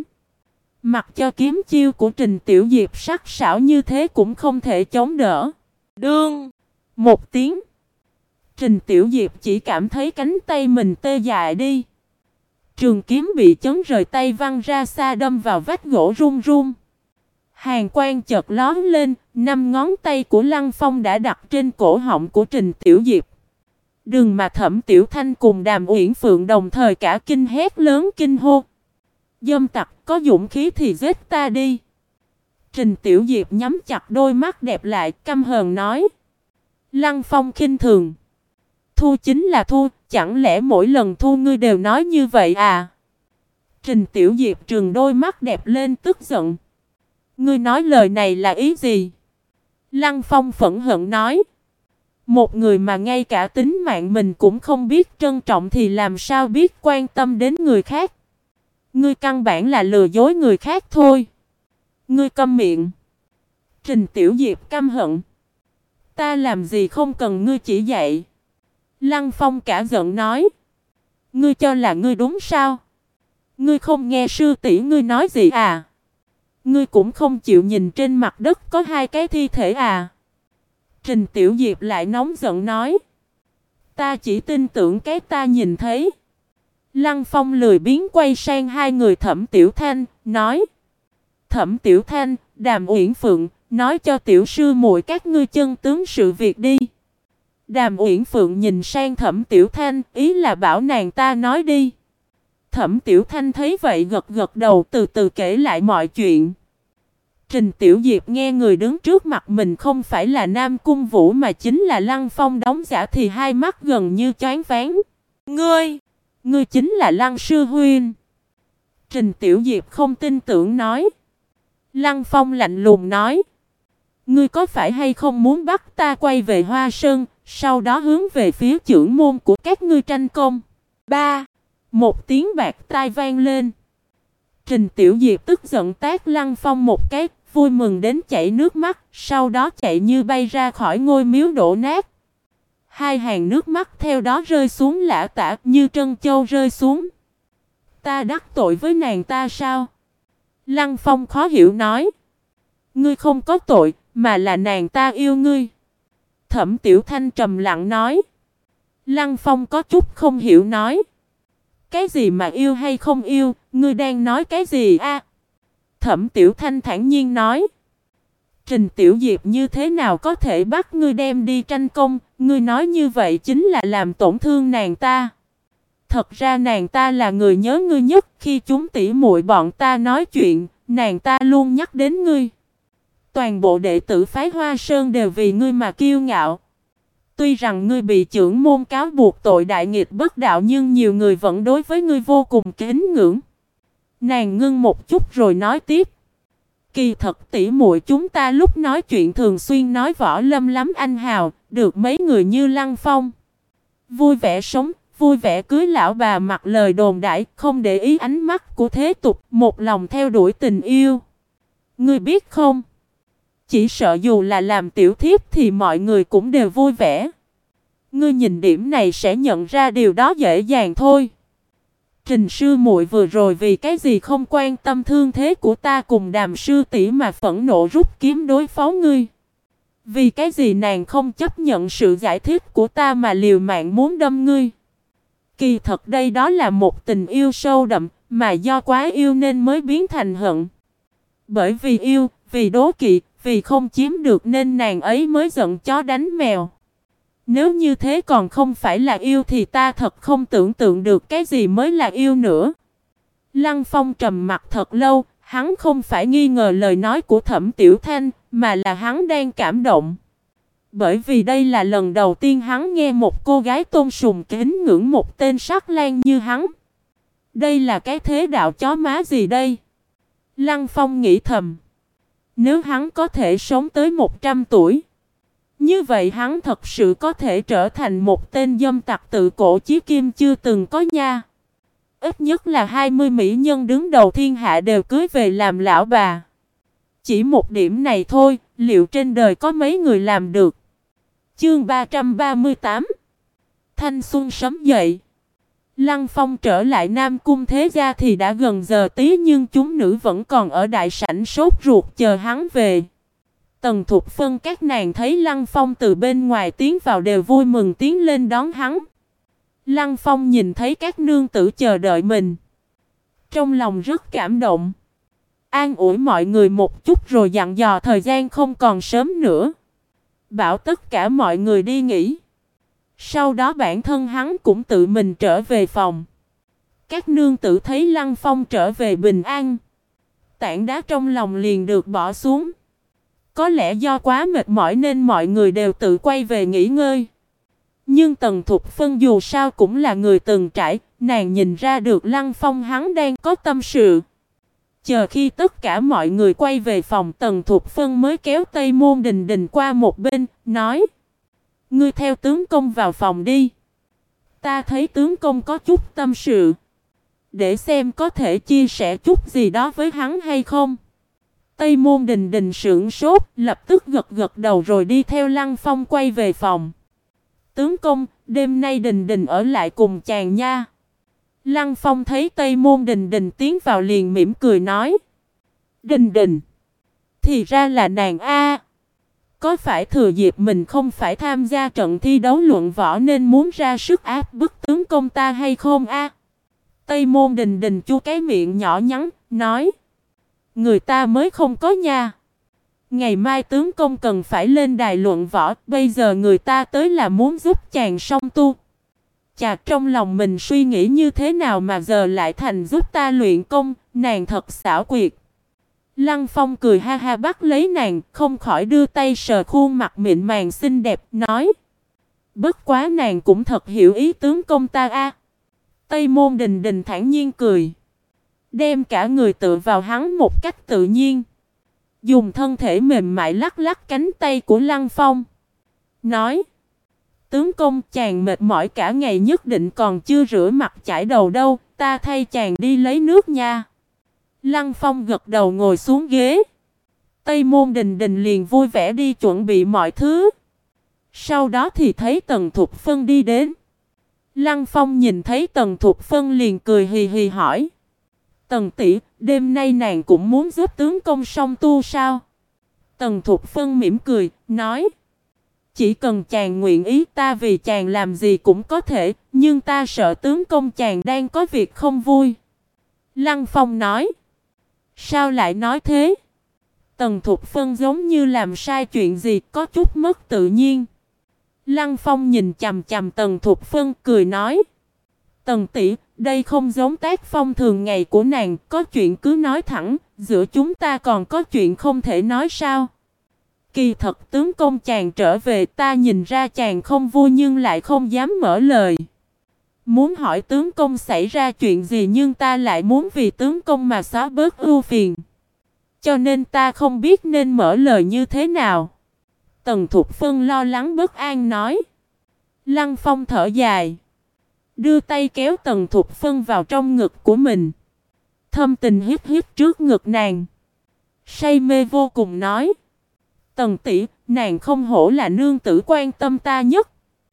Mặc cho kiếm chiêu của Trình Tiểu Diệp sắc sảo như thế cũng không thể chống đỡ. Đương. Một tiếng. Trình Tiểu Diệp chỉ cảm thấy cánh tay mình tê dại đi. Trường kiếm bị chấn rời tay văng ra xa đâm vào vách gỗ rung rung. Hàn quang chợt lóe lên, 5 ngón tay của Lăng Phong đã đặt trên cổ họng của Trình Tiểu Diệp. Đừng mà Thẩm Tiểu Thanh cùng Đàm Uyển Phượng đồng thời cả kinh hét lớn kinh hô. Dâm tặc, có dũng khí thì giết ta đi. Trình Tiểu Diệp nhắm chặt đôi mắt đẹp lại, căm hờn nói. Lăng Phong khinh thường. Thu chính là thu, chẳng lẽ mỗi lần thu ngươi đều nói như vậy à? Trình Tiểu Diệp trừng đôi mắt đẹp lên tức giận. Ngươi nói lời này là ý gì? Lăng Phong phẫn hận nói. Một người mà ngay cả tính mạng mình cũng không biết trân trọng thì làm sao biết quan tâm đến người khác? Ngươi căn bản là lừa dối người khác thôi. Ngươi câm miệng. Trình Tiểu Diệp căm hận. Ta làm gì không cần ngươi chỉ dạy. Lăng Phong cả giận nói. Ngươi cho là ngươi đúng sao? Ngươi không nghe sư tỷ ngươi nói gì à? Ngươi cũng không chịu nhìn trên mặt đất có 2 cái thi thể à? Trình Tiểu Diệp lại nóng giận nói. Ta chỉ tin tưởng cái ta nhìn thấy. Lăng Phong lười biếng quay sang 2 người Thẩm Tiểu Thanh, nói. Thẩm Tiểu Thanh, Đàm Uyển Phượng, nói cho tiểu sư muội các ngươi chân tướng sự việc đi. Đàm Uyển Phượng nhìn sang Thẩm Tiểu Thanh, ý là bảo nàng ta nói đi. Thẩm Tiểu Thanh thấy vậy gật gật đầu từ từ kể lại mọi chuyện. Trình Tiểu Diệp nghe người đứng trước mặt mình không phải là Nam Cung Vũ mà chính là Lăng Phong đóng giả thì hai mắt gần như choáng váng. Ngươi chính là Lăng sư huynh. Trình Tiểu Diệp không tin tưởng nói. Lăng Phong lạnh lùng nói. Ngươi có phải hay không muốn bắt ta quay về Hoa Sơn, sau đó hướng về phía chưởng môn của các ngươi tranh công? Một tiếng bạc tai vang lên. Trình Tiểu Diệp tức giận tát Lăng Phong một cái, vui mừng đến chảy nước mắt, sau đó chạy như bay ra khỏi ngôi miếu đổ nát. 2 hàng nước mắt theo đó rơi xuống lã tả như trân châu rơi xuống. Ta đắc tội với nàng ta sao? Lăng Phong khó hiểu nói. Ngươi không có tội, mà là nàng ta yêu ngươi. Thẩm Tiểu Thanh trầm lặng nói. Lăng Phong có chút không hiểu nói. Cái gì mà yêu hay không yêu, ngươi đang nói cái gì a? Thẩm Tiểu Thanh thản nhiên nói. Trình Tiểu Diệp như thế nào có thể bắt ngươi đem đi tranh công, ngươi nói như vậy chính là làm tổn thương nàng ta. Thật ra nàng ta là người nhớ ngươi nhất, khi chúng tỉ muội bọn ta nói chuyện, nàng ta luôn nhắc đến ngươi. Toàn bộ đệ tử phái Hoa Sơn đều vì ngươi mà kiêu ngạo. Tuy rằng ngươi bị chưởng môn cáo buộc tội đại nghịch bất đạo nhưng nhiều người vẫn đối với ngươi vô cùng kính ngưỡng. Nàng ngưng một chút rồi nói tiếp. Kỳ thật tỉ muội chúng ta lúc nói chuyện thường xuyên nói võ lâm lắm anh hào, được mấy người như Lăng Phong vui vẻ sống, vui vẻ cưới lão bà mặc lời đồn đại, không để ý ánh mắt của thế tục, một lòng theo đuổi tình yêu. Ngươi biết không? Chỉ sợ dù là làm tiểu thiếp thì mọi người cũng đều vui vẻ. Ngươi nhìn điểm này sẽ nhận ra điều đó dễ dàng thôi. Trình sư muội vừa rồi vì cái gì không quan tâm thương thế của ta cùng Đàm sư tỷ mà phẫn nộ rút kiếm đối phó ngươi? Vì cái gì nàng không chấp nhận sự giải thích của ta mà liều mạng muốn đâm ngươi? Kỳ thật đây đó là một tình yêu sâu đậm, mà do quá yêu nên mới biến thành hận. Bởi vì yêu, vì đố kỵ, vì không chiếm được nên nàng ấy mới giận chó đánh mèo. Nếu như thế còn không phải là yêu thì ta thật không tưởng tượng được cái gì mới là yêu nữa. Lăng Phong trầm mặt thật lâu, hắn không phải nghi ngờ lời nói của Thẩm Tiểu Thanh, mà là hắn đang cảm động. Bởi vì đây là lần đầu tiên hắn nghe một cô gái tôn sùng kính ngưỡng một tên sắc lang như hắn. Đây là cái thế đạo chó má gì đây? Lăng Phong nghĩ thầm. Nếu hắn có thể sống tới 100 tuổi, như vậy hắn thật sự có thể trở thành một tên dâm tặc tự cổ chí kim chưa từng có nha. Ít nhất là 20 mỹ nhân đứng đầu thiên hạ đều cưới về làm lão bà. Chỉ một điểm này thôi, liệu trên đời có mấy người làm được? Chương 338 Thanh xuân sấm dậy. Lăng Phong trở lại Nam Cung Thế Gia thì đã gần giờ tí nhưng chúng nữ vẫn còn ở đại sảnh sốt ruột chờ hắn về. Tần Thục Phân các nàng thấy Lăng Phong từ bên ngoài tiến vào đều vui mừng tiến lên đón hắn. Lăng Phong nhìn thấy các nương tử chờ đợi mình, trong lòng rất cảm động. An ủi mọi người một chút rồi dặn dò thời gian không còn sớm nữa. Bảo tất cả mọi người đi nghỉ. Sau đó bản thân hắn cũng tự mình trở về phòng. Các nương tử thấy Lăng Phong trở về bình an, tảng đá trong lòng liền được bỏ xuống. Có lẽ do quá mệt mỏi nên mọi người đều tự quay về nghỉ ngơi. Nhưng Tần Thục Phân dù sao cũng là người từng trải, nàng nhìn ra được Lăng Phong hắn đang có tâm sự. Chờ khi tất cả mọi người quay về phòng, Tần Thục Phân mới kéo Tây Môn Đình Đình qua một bên, nói: "Ngươi theo tướng công vào phòng đi. Ta thấy tướng công có chút tâm sự, để xem có thể chia sẻ chút gì đó với hắn hay không." Tây Môn Đình Đình sững sốt, lập tức gật gật đầu rồi đi theo Lăng Phong quay về phòng. "Tướng công, đêm nay Đình Đình ở lại cùng chàng nha." Lăng Phong thấy Tây Môn Đình Đình tiến vào liền mỉm cười nói: "Đình Đình, thì ra là nàng a. Có phải thừa dịp mình không phải tham gia trận thi đấu luận võ nên muốn ra sức áp bức tướng công ta hay không a?" Tây Môn Đình Đình chu cái miệng nhỏ nhắn, nói: "Người ta mới không có nha. Ngày mai tướng công cần phải lên đài luận võ, bây giờ người ta tới là muốn giúp chàng song tu. Chà, trong lòng mình suy nghĩ như thế nào mà giờ lại thành giúp ta luyện công, nàng thật xảo quyệt." Lăng Phong cười ha ha bắt lấy nàng, không khỏi đưa tay sờ khuôn mặt mịn màng xinh đẹp, nói: "Bất quá nàng cũng thật hiểu ý tướng công ta a." Tây Môn Đình Đình thản nhiên cười, đem cả người tựa vào hắn một cách tự nhiên, dùng thân thể mềm mại lắc lắc cánh tay của Lăng Phong, nói: "Tướng công, chàng mệt mỏi cả ngày nhất định còn chưa rửa mặt chải đầu đâu, ta thay chàng đi lấy nước nha." Lăng Phong gật đầu ngồi xuống ghế. Tây Môn Đình Đình liền vui vẻ đi chuẩn bị mọi thứ. Sau đó thì thấy Tần Thục Phân đi đến. Lăng Phong nhìn thấy Tần Thục Phân liền cười hì hì hỏi: "Tần tỷ, đêm nay nàng cũng muốn giúp tướng công song tu sao?" Tần Thục Phân mỉm cười, nói: "Chỉ cần chàng nguyện ý, ta vì chàng làm gì cũng có thể, nhưng ta sợ tướng công chàng đang có việc không vui." Lăng Phong nói: "Sao lại nói thế?" Tần Thục Phân giống như làm sai chuyện gì, có chút mất tự nhiên. Lăng Phong nhìn chằm chằm Tần Thục Phân cười nói: "Tần tỷ, đây không giống tác phong thường ngày của nàng, có chuyện cứ nói thẳng, giữa chúng ta còn có chuyện không thể nói sao?" Kỳ thật tướng công chàng trở về, ta nhìn ra chàng không vui nhưng lại không dám mở lời. Muốn hỏi tướng công xảy ra chuyện gì nhưng ta lại muốn vì tướng công mà xóa bớt ưu phiền. Cho nên ta không biết nên mở lời như thế nào." Tần Thục Phân lo lắng bất an nói. Lăng Phong thở dài, đưa tay kéo Tần Thục Phân vào trong ngực của mình, thâm tình hít hít trước ngực nàng, say mê vô cùng nói: "Tần tỷ, nàng không hổ là nương tử quan tâm ta nhất.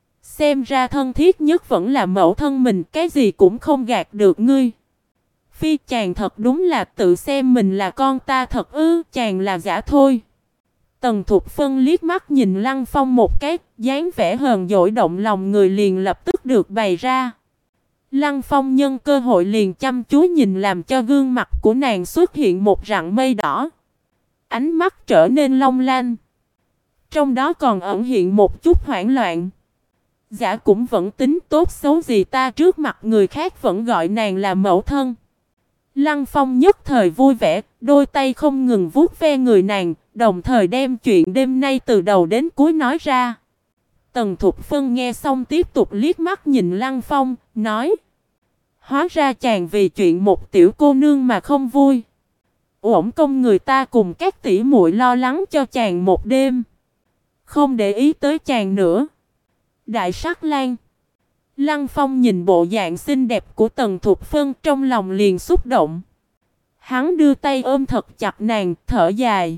Xem ra thân thiết nhất vẫn là mẫu thân mình, cái gì cũng không gạt được ngươi. Phi, chàng thật đúng là tự xem mình là con ta thật ư, chàng là giả thôi." Tần Thục Phân liếc mắt nhìn Lăng Phong một cái, dáng vẻ hờn dỗi động lòng người liền lập tức được bày ra. Lăng Phong nhân cơ hội liền chăm chú nhìn làm cho gương mặt của nàng xuất hiện một rặng mây đỏ. Ánh mắt trở nên long lanh, trong đó còn ẩn hiện một chút hoảng loạn. Giả cũng vẫn tính tốt xấu gì ta trước mặt người khác vẫn gọi nàng là mẫu thân. Lăng Phong nhất thời vui vẻ, đôi tay không ngừng vuốt ve người nàng, đồng thời đem chuyện đêm nay từ đầu đến cuối nói ra. Tần Thục Phân nghe xong tiếp tục liếc mắt nhìn Lăng Phong, nói: "Hóa ra chàng vì chuyện một tiểu cô nương mà không vui. Uổng công người ta cùng các tỷ muội lo lắng cho chàng một đêm, không để ý tới chàng nữa." Đại Sắc Lang. Lăng Phong nhìn bộ dạng xinh đẹp của Tần Thục Phân trong lòng liền xúc động. Hắn đưa tay ôm thật chặt nàng, thở dài: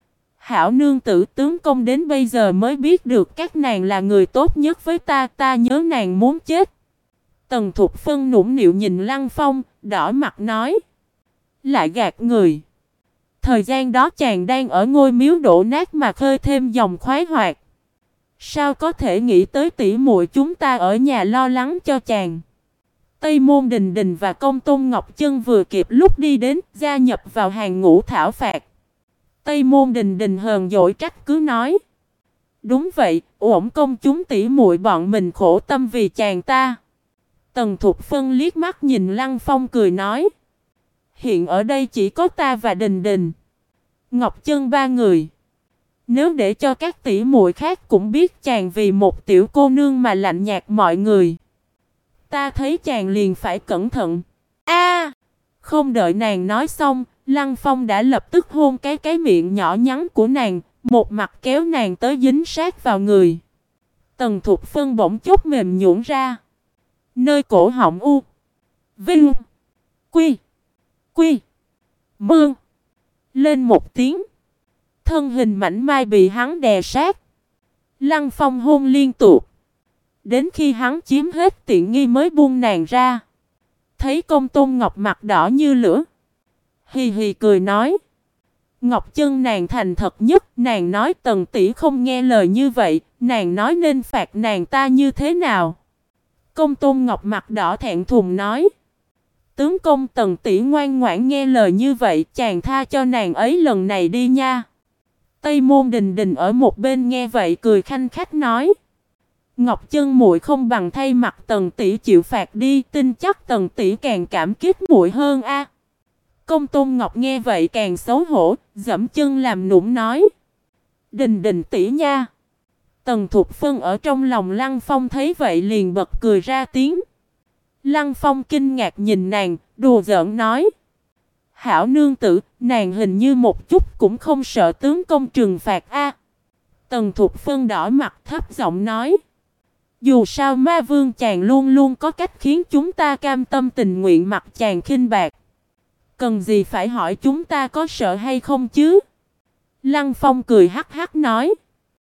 "Hảo nương tử, tướng công đến bây giờ mới biết được các nàng là người tốt nhất với ta, ta nhớ nàng muốn chết." Tần Thục Phân nũng nịu nhìn Lăng Phong, đỏ mặt nói: "Lại gạt người. Thời gian đó chàng đang ở ngôi miếu đổ nát mà khơi thêm dòng khoái hoạt. Sao có thể nghĩ tới tỷ muội chúng ta ở nhà lo lắng cho chàng?" Tây Môn Đình Đình và Công Tôn Ngọc Chân vừa kịp lúc đi đến, gia nhập vào hàng ngũ thảo phạt. Tây Môn Đình Đình hờn dỗi trách cứ nói: đúng vậy, uổng công chúng tỷ muội bọn mình khổ tâm vì chàng ta. Tần Thục Phân liếc mắt nhìn Lăng Phong cười nói: hiện ở đây chỉ có ta và Đình Đình, Ngọc Chân ba người. Nếu để cho các tỷ muội khác cũng biết chàng vì một tiểu cô nương mà lạnh nhạt mọi người, ta thấy chàng liền phải cẩn thận. A! Không đợi nàng nói xong, Lăng Phong đã lập tức hôn cái miệng nhỏ nhắn của nàng, một mặt kéo nàng tới dính sát vào người. Tần Thục Phân bỗng chốc mềm nhũn ra. Nơi cổ họng u, vinh, quy, mương, lên một tiếng. Thân hình mảnh mai bị hắn đè sát. Lăng Phong hôn liên tục, đến khi hắn chiếm hết tiện nghi mới buông nàng ra. Thấy Công Tôn Ngọc mặt đỏ như lửa, hì hì cười nói: Ngọc Chân nàng thành thật nhất. Nàng nói Tần tỷ không nghe lời như vậy, nàng nói nên phạt nàng ta như thế nào? Công Tôn Ngọc mặt đỏ thẹn thùng nói: tướng công, Tần tỷ ngoan ngoãn nghe lời như vậy, chàng tha cho nàng ấy lần này đi nha. Tây Môn Đình Đình ở một bên nghe vậy cười khanh khách nói: Ngọc Chân muội không bằng thay mặt Tần tỷ chịu phạt đi, tin chắc Tần tỷ càng cảm kích muội hơn a. Công Tôn Ngọc nghe vậy càng xấu hổ, giẫm chân làm nũng nói: Đình Đình tỷ nha. Tần Thục Phân ở trong lòng Lăng Phong thấy vậy liền bật cười ra tiếng. Lăng Phong kinh ngạc nhìn nàng, đùa giỡn nói: hảo nương tử, nàng hình như một chút cũng không sợ tướng công trừng phạt a. Tần Thục Phân đỏ mặt thấp giọng nói: dù sao ma vương chàng luôn luôn có cách khiến chúng ta cam tâm tình nguyện mặc chàng khinh bạc. Cần gì phải hỏi chúng ta có sợ hay không chứ? Lăng Phong cười hắc hắc nói: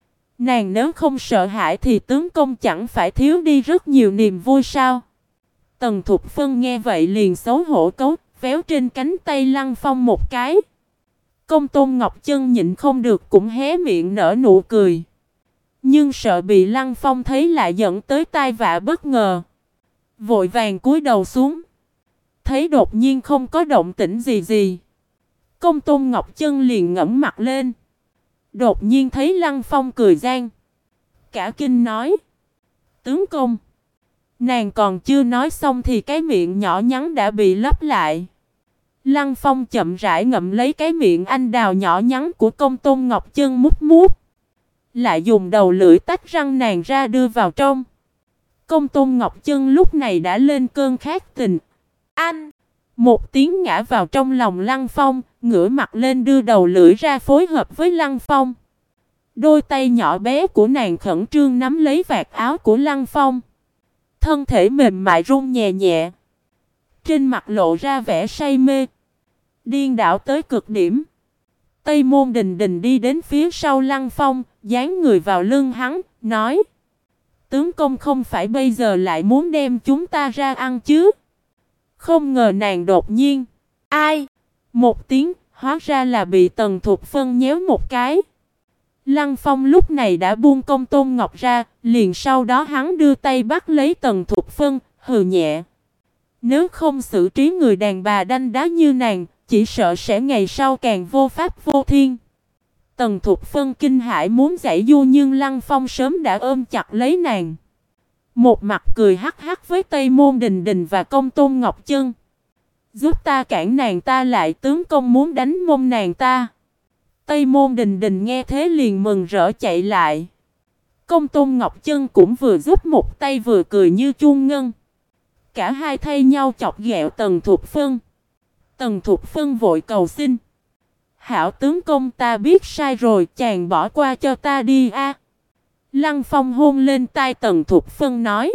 nàng nếu không sợ hãi thì tướng công chẳng phải thiếu đi rất nhiều niềm vui sao? Tần Thục Phân nghe vậy liền xấu hổ cấu véo trên cánh tay Lăng Phong một cái. Công Tôn Ngọc Chân nhịn không được cũng hé miệng nở nụ cười. Nhưng sợ bị Lăng Phong thấy lại dẫn tới tai vạ bất ngờ, vội vàng cúi đầu xuống. Thấy đột nhiên không có động tĩnh gì. Công Tôn Ngọc Chân liền ngẩng mặt lên. Đột nhiên thấy Lăng Phong cười gian, cả kinh nói: tướng công. Nàng còn chưa nói xong thì cái miệng nhỏ nhắn đã bị lấp lại. Lăng Phong chậm rãi ngậm lấy cái miệng anh đào nhỏ nhắn của Công Tôn Ngọc Chân mút mút, lại dùng đầu lưỡi tách răng nàng ra đưa vào trong. Công Tôn Ngọc Chân lúc này đã lên cơn khát tình. Anh! Một tiếng ngã vào trong lòng Lăng Phong, ngửa mặt lên đưa đầu lưỡi ra phối hợp với Lăng Phong. Đôi tay nhỏ bé của nàng khẩn trương nắm lấy vạt áo của Lăng Phong. Thân thể mềm mại run nhẹ nhẹ. Trên mặt lộ ra vẻ say mê, điên đảo tới cực điểm. Tây Môn Đình Đình đi đến phía sau Lăng Phong, dán người vào lưng hắn, nói: tướng công không phải bây giờ lại muốn đem chúng ta ra ăn chứ? Không ngờ nàng đột nhiên ai một tiếng, hóa ra là bị Tần Thục Phân nhéo một cái. Lăng Phong lúc này đã buông Công Tôn Ngọc ra, liền sau đó hắn đưa tay bắt lấy Tần Thục Phân, hừ nhẹ: nếu không xử trí người đàn bà đanh đá như nàng, chỉ sợ sẽ ngày sau càng vô pháp vô thiên. Tần Thục Phân kinh hãi muốn giãy giụa nhưng Lăng Phong sớm đã ôm chặt lấy nàng. Một mặt cười hắc hắc với Tây Môn Đình Đình và Công Tôn Ngọc Chân: giúp ta cản nàng ta lại, tướng công muốn đánh mông nàng ta. Tây Môn Đình Đình nghe thế liền mừng rỡ chạy lại. Công Tôn Ngọc Chân cũng vừa giúp một tay vừa cười như chuông ngân. Cả hai thay nhau chọc ghẹo Tần Thục Phân. Tần Thục Phân vội cầu xin: hảo tướng công, ta biết sai rồi, chàng bỏ qua cho ta đi a. Lăng Phong hôn lên tai Tần Thục Phân nói: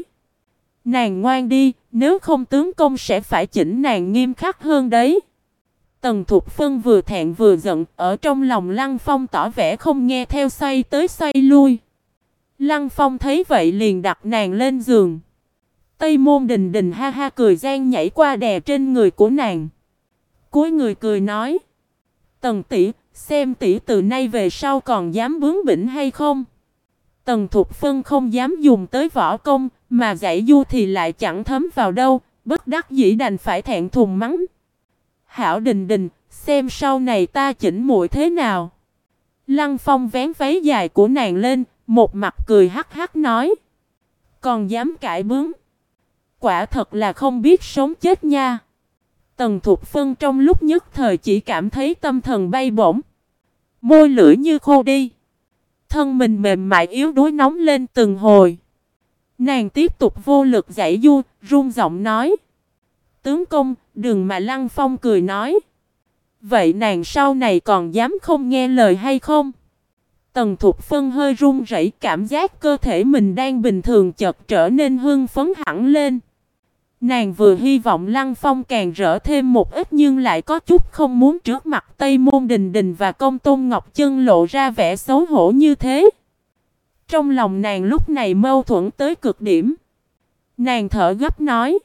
nàng ngoan đi, nếu không tướng công sẽ phải chỉnh nàng nghiêm khắc hơn đấy. Tần Thục Phân vừa thẹn vừa giận, ở trong lòng Lăng Phong tỏ vẻ không nghe theo, xoay tới xoay lui. Lăng Phong thấy vậy liền đặt nàng lên giường. Tây Môn Đình Đình ha ha cười gian nhảy qua đè trên người của nàng. Cúi người cười nói: Tần tỷ, xem tỷ từ nay về sau còn dám bướng bỉnh hay không? Tần Thục Phân không dám dùng tới võ công, mà giãy giụa thì lại chẳng thấm vào đâu, Bất đắc dĩ đành phải thẹn thùng mắng. Hảo Đình Đình, xem sau này ta chỉnh muội thế nào. Lăng Phong vén váy dài của nàng lên, một mặt cười hắc hắc nói. Còn dám cãi bướng. Quả thật là không biết sống chết nha. Tần Thục Phân trong lúc nhất thời chỉ cảm thấy tâm thần bay bổng. Môi lưỡi như khô đi. Thân mình mềm mại yếu đuối nóng lên từng hồi. Nàng tiếp tục vô lực giãy giụa, run giọng nói. Tướng công, đừng mà. Lăng Phong cười nói. Vậy nàng sau này còn dám không nghe lời hay không? Tần Thục Phân hơi run rẩy, cảm giác cơ thể mình đang bình thường chợt trở nên hưng phấn hẳn lên. Nàng vừa hy vọng Lăng Phong càng rỡ thêm một ít nhưng lại có chút không muốn trước mặt Tây Môn Đình Đình và Công Tôn Ngọc Chân lộ ra vẻ xấu hổ như thế. Trong lòng nàng lúc này mâu thuẫn tới cực điểm. Nàng thở gấp nói.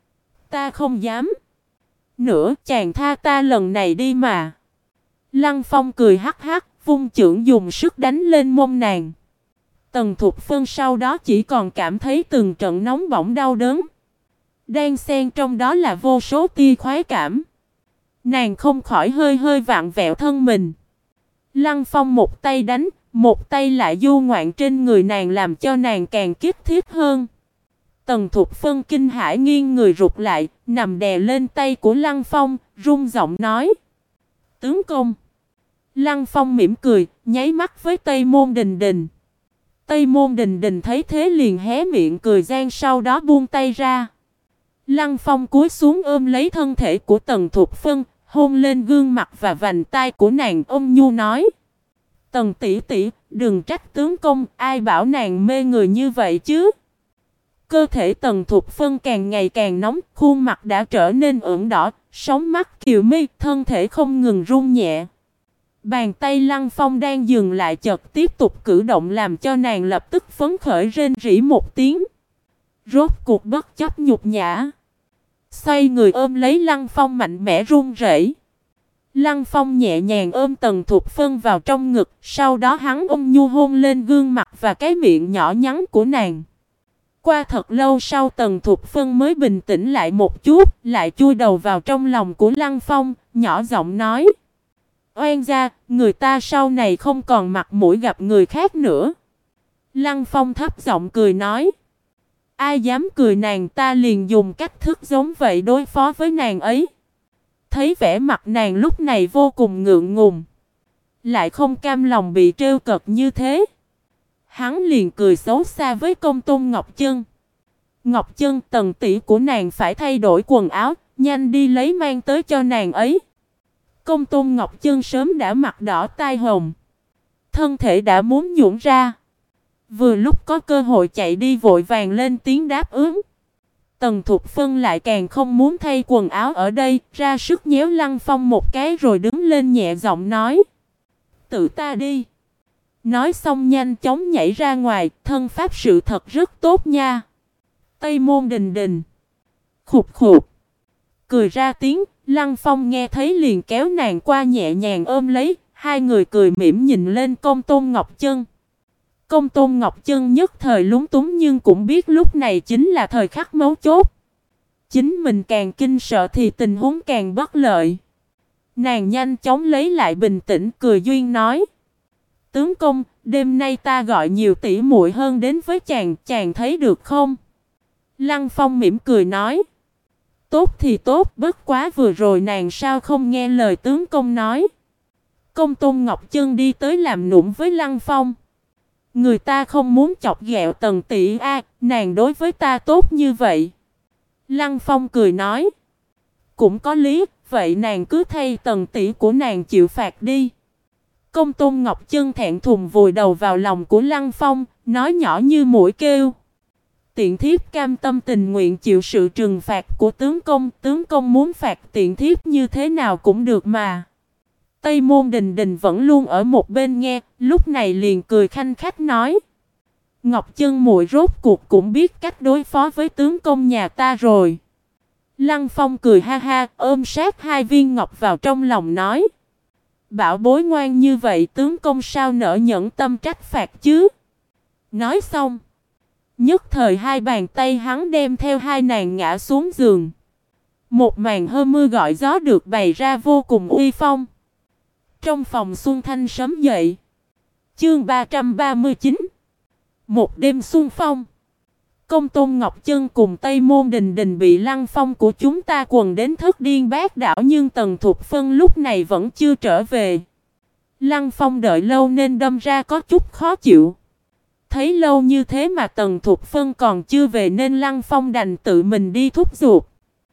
Ta không dám. Nữa chàng tha ta lần này đi mà. Lăng Phong cười hắc hắc, vung chưởng dùng sức đánh lên mông nàng. Tần Thục Phân sau đó chỉ còn cảm thấy từng trận nóng bỏng đau đớn. Đang xen trong đó là vô số tia khoái cảm. Nàng không khỏi hơi hơi vặn vẹo thân mình. Lăng Phong một tay đánh, một tay lại du ngoạn trên người nàng làm cho nàng càng kích thiết hơn. Tần Thục Phân kinh hãi nghiêng người rụt lại, nằm đè lên tay của Lăng Phong, run giọng nói. Tướng công. Lăng Phong mỉm cười, nháy mắt với Tây Môn Đình Đình. Tây Môn Đình Đình thấy thế liền hé miệng cười gian, sau đó buông tay ra. Lăng Phong cúi xuống ôm lấy thân thể của Tần Thục Phân, hôn lên gương mặt và vành tai của nàng, ôm nhu nói. Tần tỷ tỷ, đừng trách tướng công, ai bảo nàng mê người như vậy chứ. Cơ thể Tần Thục Phân càng ngày càng nóng, khuôn mặt đã trở nên ửng đỏ, sóng mắt kiều mi, thân thể không ngừng run nhẹ. Bàn tay Lăng Phong đang dừng lại chợt tiếp tục cử động làm cho nàng lập tức phấn khởi rên rỉ một tiếng. Rốt cuộc bất chấp nhục nhã. Xoay người ôm lấy Lăng Phong mạnh mẽ run rẩy. Lăng Phong nhẹ nhàng ôm Tần Thục Phân vào trong ngực, sau đó hắn ôm nhu hôn lên gương mặt và cái miệng nhỏ nhắn của nàng. Qua thật lâu sau Tần Thục Phân mới bình tĩnh lại một chút, lại chui đầu vào trong lòng của Lăng Phong, nhỏ giọng nói. Oan gia, người ta sau này không còn mặt mũi gặp người khác nữa. Lăng Phong thấp giọng cười nói. Ai dám cười nàng ta liền dùng cách thức giống vậy đối phó với nàng ấy. Thấy vẻ mặt nàng lúc này vô cùng ngượng ngùng. Lại không cam lòng bị trêu cợt như thế. Hắn liền cười xấu xa với Công Tôn Ngọc Chân. Ngọc Chân, Tần tỷ của nàng phải thay đổi quần áo, nhanh đi lấy mang tới cho nàng ấy. Công Tôn Ngọc Chân sớm đã mặt đỏ tai hồng. Thân thể đã muốn nhũn ra. Vừa lúc có cơ hội chạy đi vội vàng lên tiếng đáp ứng. Tần Thục Phân lại càng không muốn thay quần áo ở đây, ra sức nhéo Lăng Phong một cái rồi đứng lên nhẹ giọng nói. Tự ta đi. Nói xong nhanh chóng nhảy ra ngoài, thân pháp sự thật rất tốt nha. Tây Môn Đình Đình. Khục khục. Cười ra tiếng, Lăng Phong nghe thấy liền kéo nàng qua nhẹ nhàng ôm lấy, hai người cười mỉm nhìn lên Công Tôn Ngọc Chân. Công Tôn Ngọc Chân nhất thời lúng túng nhưng cũng biết lúc này chính là thời khắc mấu chốt. Chính mình càng kinh sợ thì tình huống càng bất lợi. Nàng nhanh chóng lấy lại bình tĩnh cười duyên nói. Tướng công, đêm nay ta gọi nhiều tỷ muội hơn đến với chàng, chàng thấy được không? Lăng Phong mỉm cười nói. Tốt thì tốt, bất quá vừa rồi nàng sao không nghe lời tướng công nói. Công Tôn Ngọc Chân đi tới làm nũng với Lăng Phong. Người ta không muốn chọc ghẹo Tần tỷ a, nàng đối với ta tốt như vậy. Lăng Phong cười nói. Cũng có lý, vậy nàng cứ thay Tần tỷ của nàng chịu phạt đi. Công Tôn Ngọc Chân thẹn thùng vùi đầu vào lòng của Lăng Phong, nói nhỏ như mũi kêu. Tiện thiếp cam tâm tình nguyện chịu sự trừng phạt của tướng công muốn phạt tiện thiếp như thế nào cũng được mà. Tây Môn Đình Đình vẫn luôn ở một bên nghe, lúc này liền cười khanh khách nói. Ngọc Chân muội rốt cuộc cũng biết cách đối phó với tướng công nhà ta rồi. Lăng Phong cười ha ha, ôm sát hai viên ngọc vào trong lòng nói. Bảo bối ngoan như vậy tướng công sao nỡ nhẫn tâm trách phạt chứ. Nói xong, Nhất thời hai bàn tay hắn đem theo hai nàng ngã xuống giường. Một màn hơ mưa gọi gió được bày ra vô cùng uy phong. Trong phòng Xuân Thanh sớm dậy. Chương 339. Một đêm xuân phong. Công Tôn Ngọc Chân cùng Tây Môn Đình Đình bị Lăng Phong của chúng ta quần đến thất điên bát đảo, nhưng Tần Thục Phân lúc này vẫn chưa trở về. Lăng Phong đợi lâu nên đâm ra có chút khó chịu. Thấy lâu như thế mà Tần Thục Phân còn chưa về nên Lăng Phong đành tự mình đi thúc giục.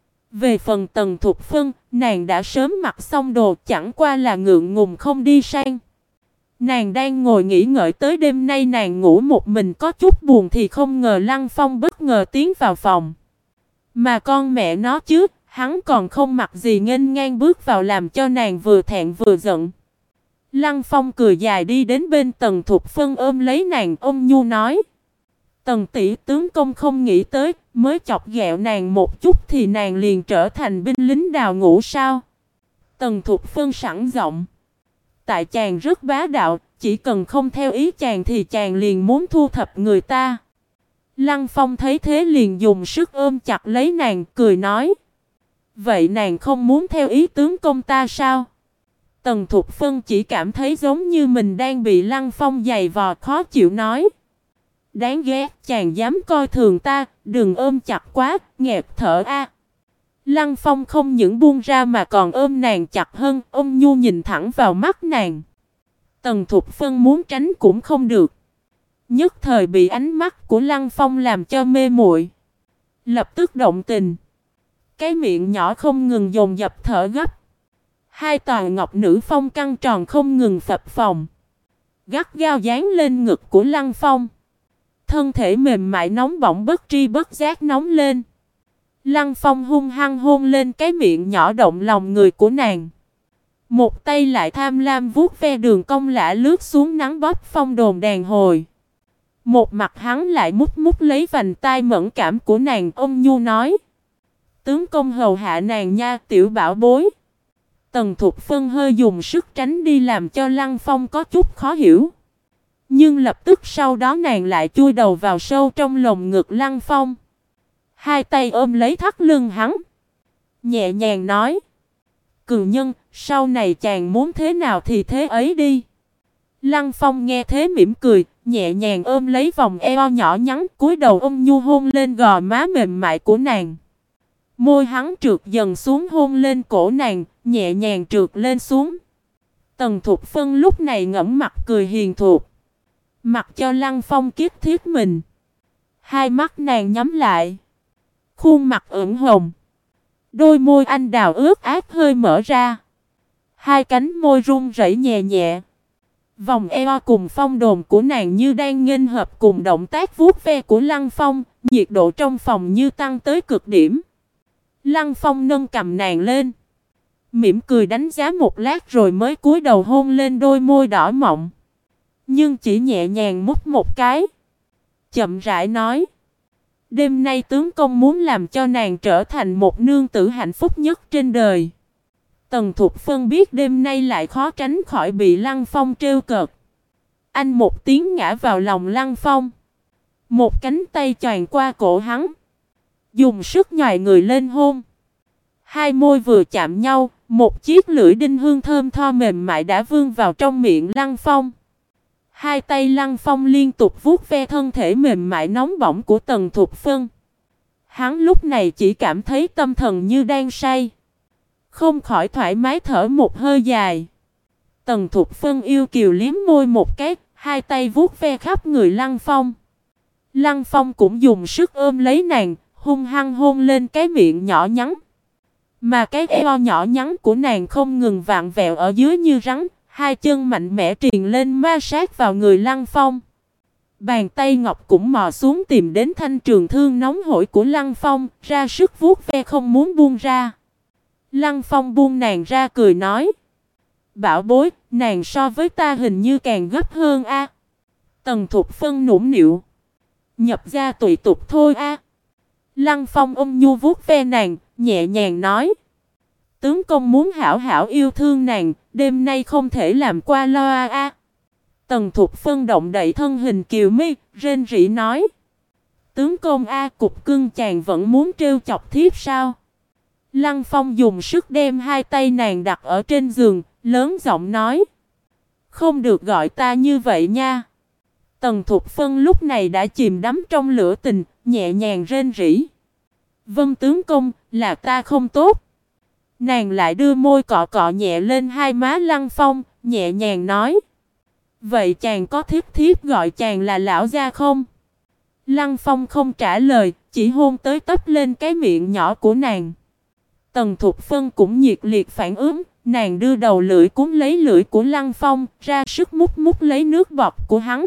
Về phần Tần Thục Phân, nàng đã sớm mặc xong đồ, chẳng qua là ngượng ngùng không đi sang. Nàng đang ngồi nghĩ ngợi tới đêm nay nàng ngủ một mình có chút buồn thì không ngờ Lăng Phong bất ngờ tiến vào phòng. Mà con mẹ nó chứ, hắn còn không mặc gì nghênh ngang bước vào làm cho nàng vừa thẹn vừa giận. Lăng Phong cười dài đi đến bên Tần Thục Phân ôm lấy nàng, ôm nhu nói: Tần tỷ, tướng công không nghĩ tới, mới chọc ghẹo nàng một chút thì nàng liền trở thành binh lính đào ngũ sao? Tần Thục Phân sẵn giọng: tại chàng rất bá đạo, chỉ cần không theo ý chàng thì chàng liền muốn thu thập người ta. Lăng Phong thấy thế liền dùng sức ôm chặt lấy nàng, cười nói: vậy nàng không muốn theo ý tướng công ta sao? Tần Thục Phân chỉ cảm thấy giống như mình đang bị Lăng Phong giày vò, khó chịu nói: đáng ghét, chàng dám coi thường ta, đừng ôm chặt quá, nghẹt thở a. Lăng Phong không những buông ra mà còn ôm nàng chặt hơn, ôm nhu nhìn thẳng vào mắt nàng. Tần Thục Phân muốn tránh cũng không được. Nhất thời bị ánh mắt của Lăng Phong làm cho mê muội, lập tức động tình. Cái miệng nhỏ không ngừng dồn dập thở gấp. Hai tòa ngọc nữ phong căng tròn không ngừng phập phồng, gắt gao dán lên ngực của Lăng Phong. Thân thể mềm mại nóng bỏng bất tri bất giác nóng lên. Lăng Phong hung hăng hôn lên cái miệng nhỏ động lòng người của nàng. Một tay lại tham lam vuốt ve đường cong lả lướt xuống nắng bóp phong đồn đàn hồi. Một mặt hắn lại mút mút lấy vành tai mẫn cảm của nàng, ôm nhu nói: tướng công hầu hạ nàng nha, tiểu bảo bối. Tần Thục Phân hơi dùng sức tránh đi làm cho Lăng Phong có chút khó hiểu. Nhưng lập tức sau đó nàng lại chui đầu vào sâu trong lồng ngực Lăng Phong. Hai tay ôm lấy thắt lưng hắn, nhẹ nhàng nói: cường nhân, sau này chàng muốn thế nào thì thế ấy đi. Lăng Phong nghe thế mỉm cười, nhẹ nhàng ôm lấy vòng eo nhỏ nhắn, cúi đầu ôm nhu hôn lên gò má mềm mại của nàng. Môi hắn trượt dần xuống hôn lên cổ nàng, nhẹ nhàng trượt lên xuống. Tần Thục Phân lúc này ngẫm mặt cười hiền thục, mặc cho Lăng Phong kiếp thiết mình. Hai mắt nàng nhắm lại, khuôn mặt ửng hồng, đôi môi anh đào ướt át hơi mở ra, hai cánh môi run rẩy nhẹ nhẹ. Vòng eo cùng phong đồn của nàng như đang nghênh hợp cùng động tác vuốt ve của Lăng Phong, nhiệt độ trong phòng như tăng tới cực điểm. Lăng Phong nâng cằm nàng lên, mỉm cười đánh giá một lát rồi mới cúi đầu hôn lên đôi môi đỏ mọng. Nhưng chỉ nhẹ nhàng mút một cái, chậm rãi nói: đêm nay tướng công muốn làm cho nàng trở thành một nương tử hạnh phúc nhất trên đời. Tần Thục Phân biết đêm nay lại khó tránh khỏi bị Lăng Phong trêu cợt. Anh một tiếng ngã vào lòng Lăng Phong, một cánh tay choàng qua cổ hắn, dùng sức nhòi người lên hôn. Hai môi vừa chạm nhau, một chiếc lưỡi đinh hương thơm tho mềm mại đã vươn vào trong miệng Lăng Phong. Hai tay Lăng Phong liên tục vuốt ve thân thể mềm mại nóng bỏng của Tần Thục Phân. Hắn lúc này chỉ cảm thấy tâm thần như đang say, không khỏi thoải mái thở một hơi dài. Tần Thục Phân yêu kiều liếm môi một cái, hai tay vuốt ve khắp người Lăng Phong. Lăng Phong cũng dùng sức ôm lấy nàng, hung hăng hôn lên cái miệng nhỏ nhắn. Mà cái eo nhỏ nhắn của nàng không ngừng vặn vẹo ở dưới như rắn, hai chân mạnh mẽ triền lên ma sát vào người Lăng Phong. Bàn tay ngọc cũng mò xuống tìm đến thanh trường thương nóng hổi của Lăng Phong, ra sức vuốt ve không muốn buông ra. Lăng Phong buông nàng ra cười nói: bảo bối, nàng so với ta hình như càng gấp hơn a. Tần Thục Phân nũng nịu: nhập gia tùy tục thôi a. Lăng Phong ôm nhu vuốt ve nàng, nhẹ nhàng nói: tướng công muốn hảo hảo yêu thương nàng, đêm nay không thể làm qua loa a. Tần Thục Phân động đậy thân hình kiều mi, rên rỉ nói: tướng công a, cục cưng chàng vẫn muốn trêu chọc thiếp sao? Lăng Phong dùng sức đem hai tay nàng đặt ở trên giường, lớn giọng nói. Không được gọi ta như vậy nha. Tần Thục Phân lúc này đã chìm đắm trong lửa tình, nhẹ nhàng rên rỉ. Vân tướng công, là ta không tốt. Nàng lại đưa môi cọ cọ nhẹ lên hai má Lăng Phong, nhẹ nhàng nói. Vậy chàng có thiết thiếp gọi chàng là lão gia không? Lăng Phong không trả lời, chỉ hôn tới tấp lên cái miệng nhỏ của nàng. Tần Thục Phân cũng nhiệt liệt phản ứng, nàng đưa đầu lưỡi cuốn lấy lưỡi của Lăng Phong, ra sức mút mút lấy nước bọt của hắn.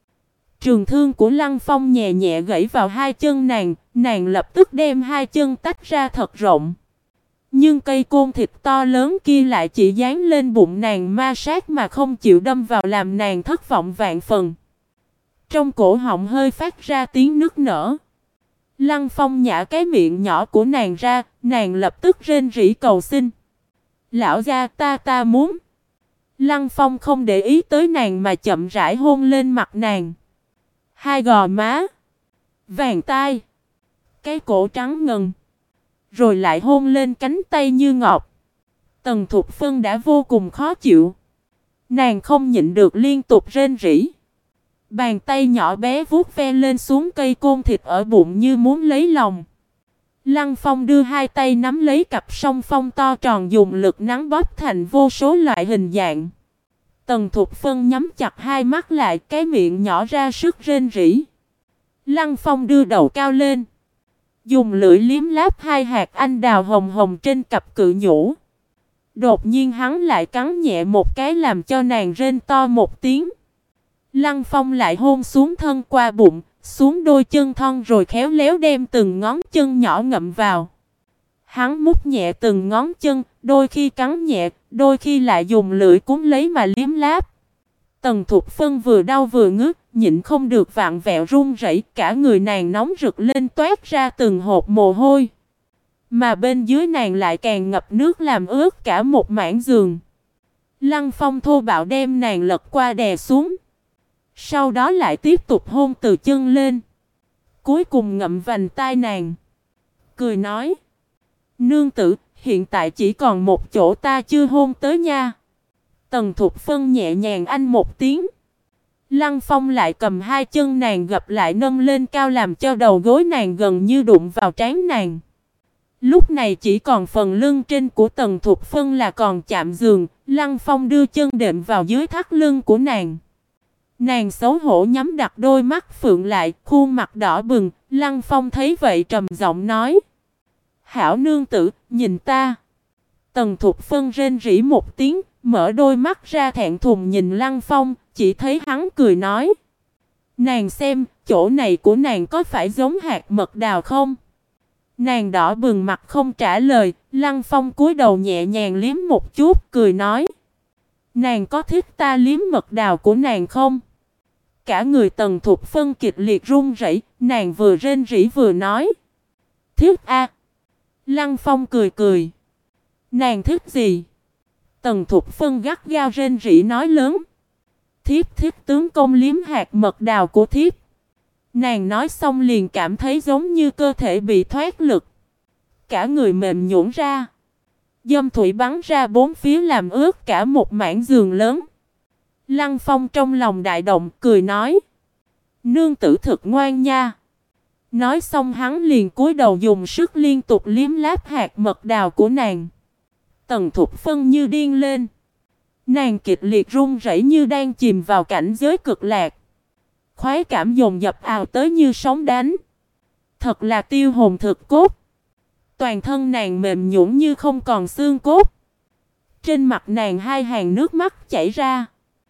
Trường thương của Lăng Phong nhẹ nhẹ gãy vào hai chân nàng, nàng lập tức đem hai chân tách ra thật rộng. Nhưng cây côn thịt to lớn kia lại chỉ dán lên bụng nàng ma sát mà không chịu đâm vào, làm nàng thất vọng vạn phần. Trong cổ họng hơi phát ra tiếng nức nở. Lăng Phong nhả cái miệng nhỏ của nàng ra, nàng lập tức rên rỉ cầu xin. Lão gia, ta muốn. Lăng Phong không để ý tới nàng mà chậm rãi hôn lên mặt nàng. Hai gò má, vàng tai, cái cổ trắng ngần, rồi lại hôn lên cánh tay như ngọc. Tần Thục Phân đã vô cùng khó chịu. Nàng không nhịn được liên tục rên rỉ. Bàn tay nhỏ bé vuốt ve lên xuống cây côn thịt ở bụng như muốn lấy lòng. Lăng Phong đưa hai tay nắm lấy cặp song phong to tròn, dùng lực nắn bóp thành vô số loại hình dạng. Tần Thục Phân nhắm chặt hai mắt lại, cái miệng nhỏ ra sức rên rỉ. Lăng Phong đưa đầu cao lên, dùng lưỡi liếm láp hai hạt anh đào hồng hồng trên cặp cự nhũ. Đột nhiên hắn lại cắn nhẹ một cái làm cho nàng rên to một tiếng. Lăng Phong lại hôn xuống thân qua bụng, xuống đôi chân thon, rồi khéo léo đem từng ngón chân nhỏ ngậm vào. Hắn mút nhẹ từng ngón chân, đôi khi cắn nhẹ, đôi khi lại dùng lưỡi cuốn lấy mà liếm láp. Tần Thục Phân vừa đau vừa ngứa, nhịn không được vặn vẹo run rẩy, cả người nàng nóng rực lên toát ra từng hột mồ hôi. Mà bên dưới nàng lại càng ngập nước làm ướt cả một mảng giường. Lăng Phong thô bạo đem nàng lật qua đè xuống. Sau đó lại tiếp tục hôn từ chân lên. Cuối cùng ngậm vành tai nàng, cười nói. Nương tử, hiện tại chỉ còn một chỗ ta chưa hôn tới nha. Tần Thục Phân nhẹ nhàng anh một tiếng. Lăng Phong lại cầm hai chân nàng gập lại nâng lên cao, làm cho đầu gối nàng gần như đụng vào trán nàng. Lúc này chỉ còn phần lưng trên của Tần Thục Phân là còn chạm giường. Lăng Phong đưa chân đệm vào dưới thắt lưng của nàng. Nàng xấu hổ nhắm đặt đôi mắt phượng lại, khuôn mặt đỏ bừng. Lăng Phong thấy vậy trầm giọng nói. Hảo nương tử, nhìn ta. Tần Thục Phân rên rỉ một tiếng, mở đôi mắt ra thẹn thùng nhìn Lăng Phong, chỉ thấy hắn cười nói. Nàng xem, chỗ này của nàng có phải giống hạt mật đào không? Nàng đỏ bừng mặt không trả lời. Lăng Phong cúi đầu nhẹ nhàng liếm một chút, cười nói. Nàng có thích ta liếm mật đào của nàng không? Cả người Tần Thục Phân kịch liệt run rẩy, nàng vừa rên rỉ vừa nói. Thích a. Lăng Phong cười cười. Nàng thích gì? Tần Thục Phân gắt gao rên rỉ nói lớn. Thiếp thích tướng công liếm hạt mật đào của thiếp. Nàng nói xong liền cảm thấy giống như cơ thể bị thoát lực. Cả người mềm nhũn ra. Dâm thủy bắn ra bốn phía làm ướt cả một mảng giường lớn. Lăng Phong trong lòng đại động, cười nói. Nương tử thực ngoan nha. Nói xong hắn liền cúi đầu dùng sức liên tục liếm láp hạt mật đào của nàng. Tần Thục Phân như điên lên. Nàng kịch liệt run rẩy như đang chìm vào cảnh giới cực lạc. Khoái cảm dồn dập ào tới như sóng đánh. Thật là tiêu hồn thực cốt. Toàn thân nàng mềm nhũn như không còn xương cốt. Trên mặt nàng hai hàng nước mắt chảy ra.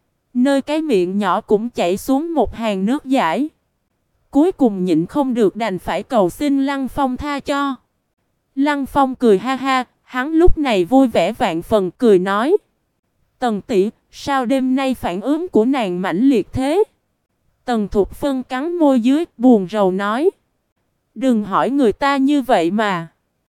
Nơi cái miệng nhỏ cũng chảy xuống một hàng nước dãi. Cuối cùng nhịn không được đành phải cầu xin Lăng Phong tha cho. Lăng Phong cười ha ha, hắn lúc này vui vẻ vạn phần, cười nói. Tần tỷ, sao đêm nay phản ứng của nàng mãnh liệt thế? Tần Thục Phân cắn môi dưới, buồn rầu nói. Đừng hỏi người ta như vậy mà.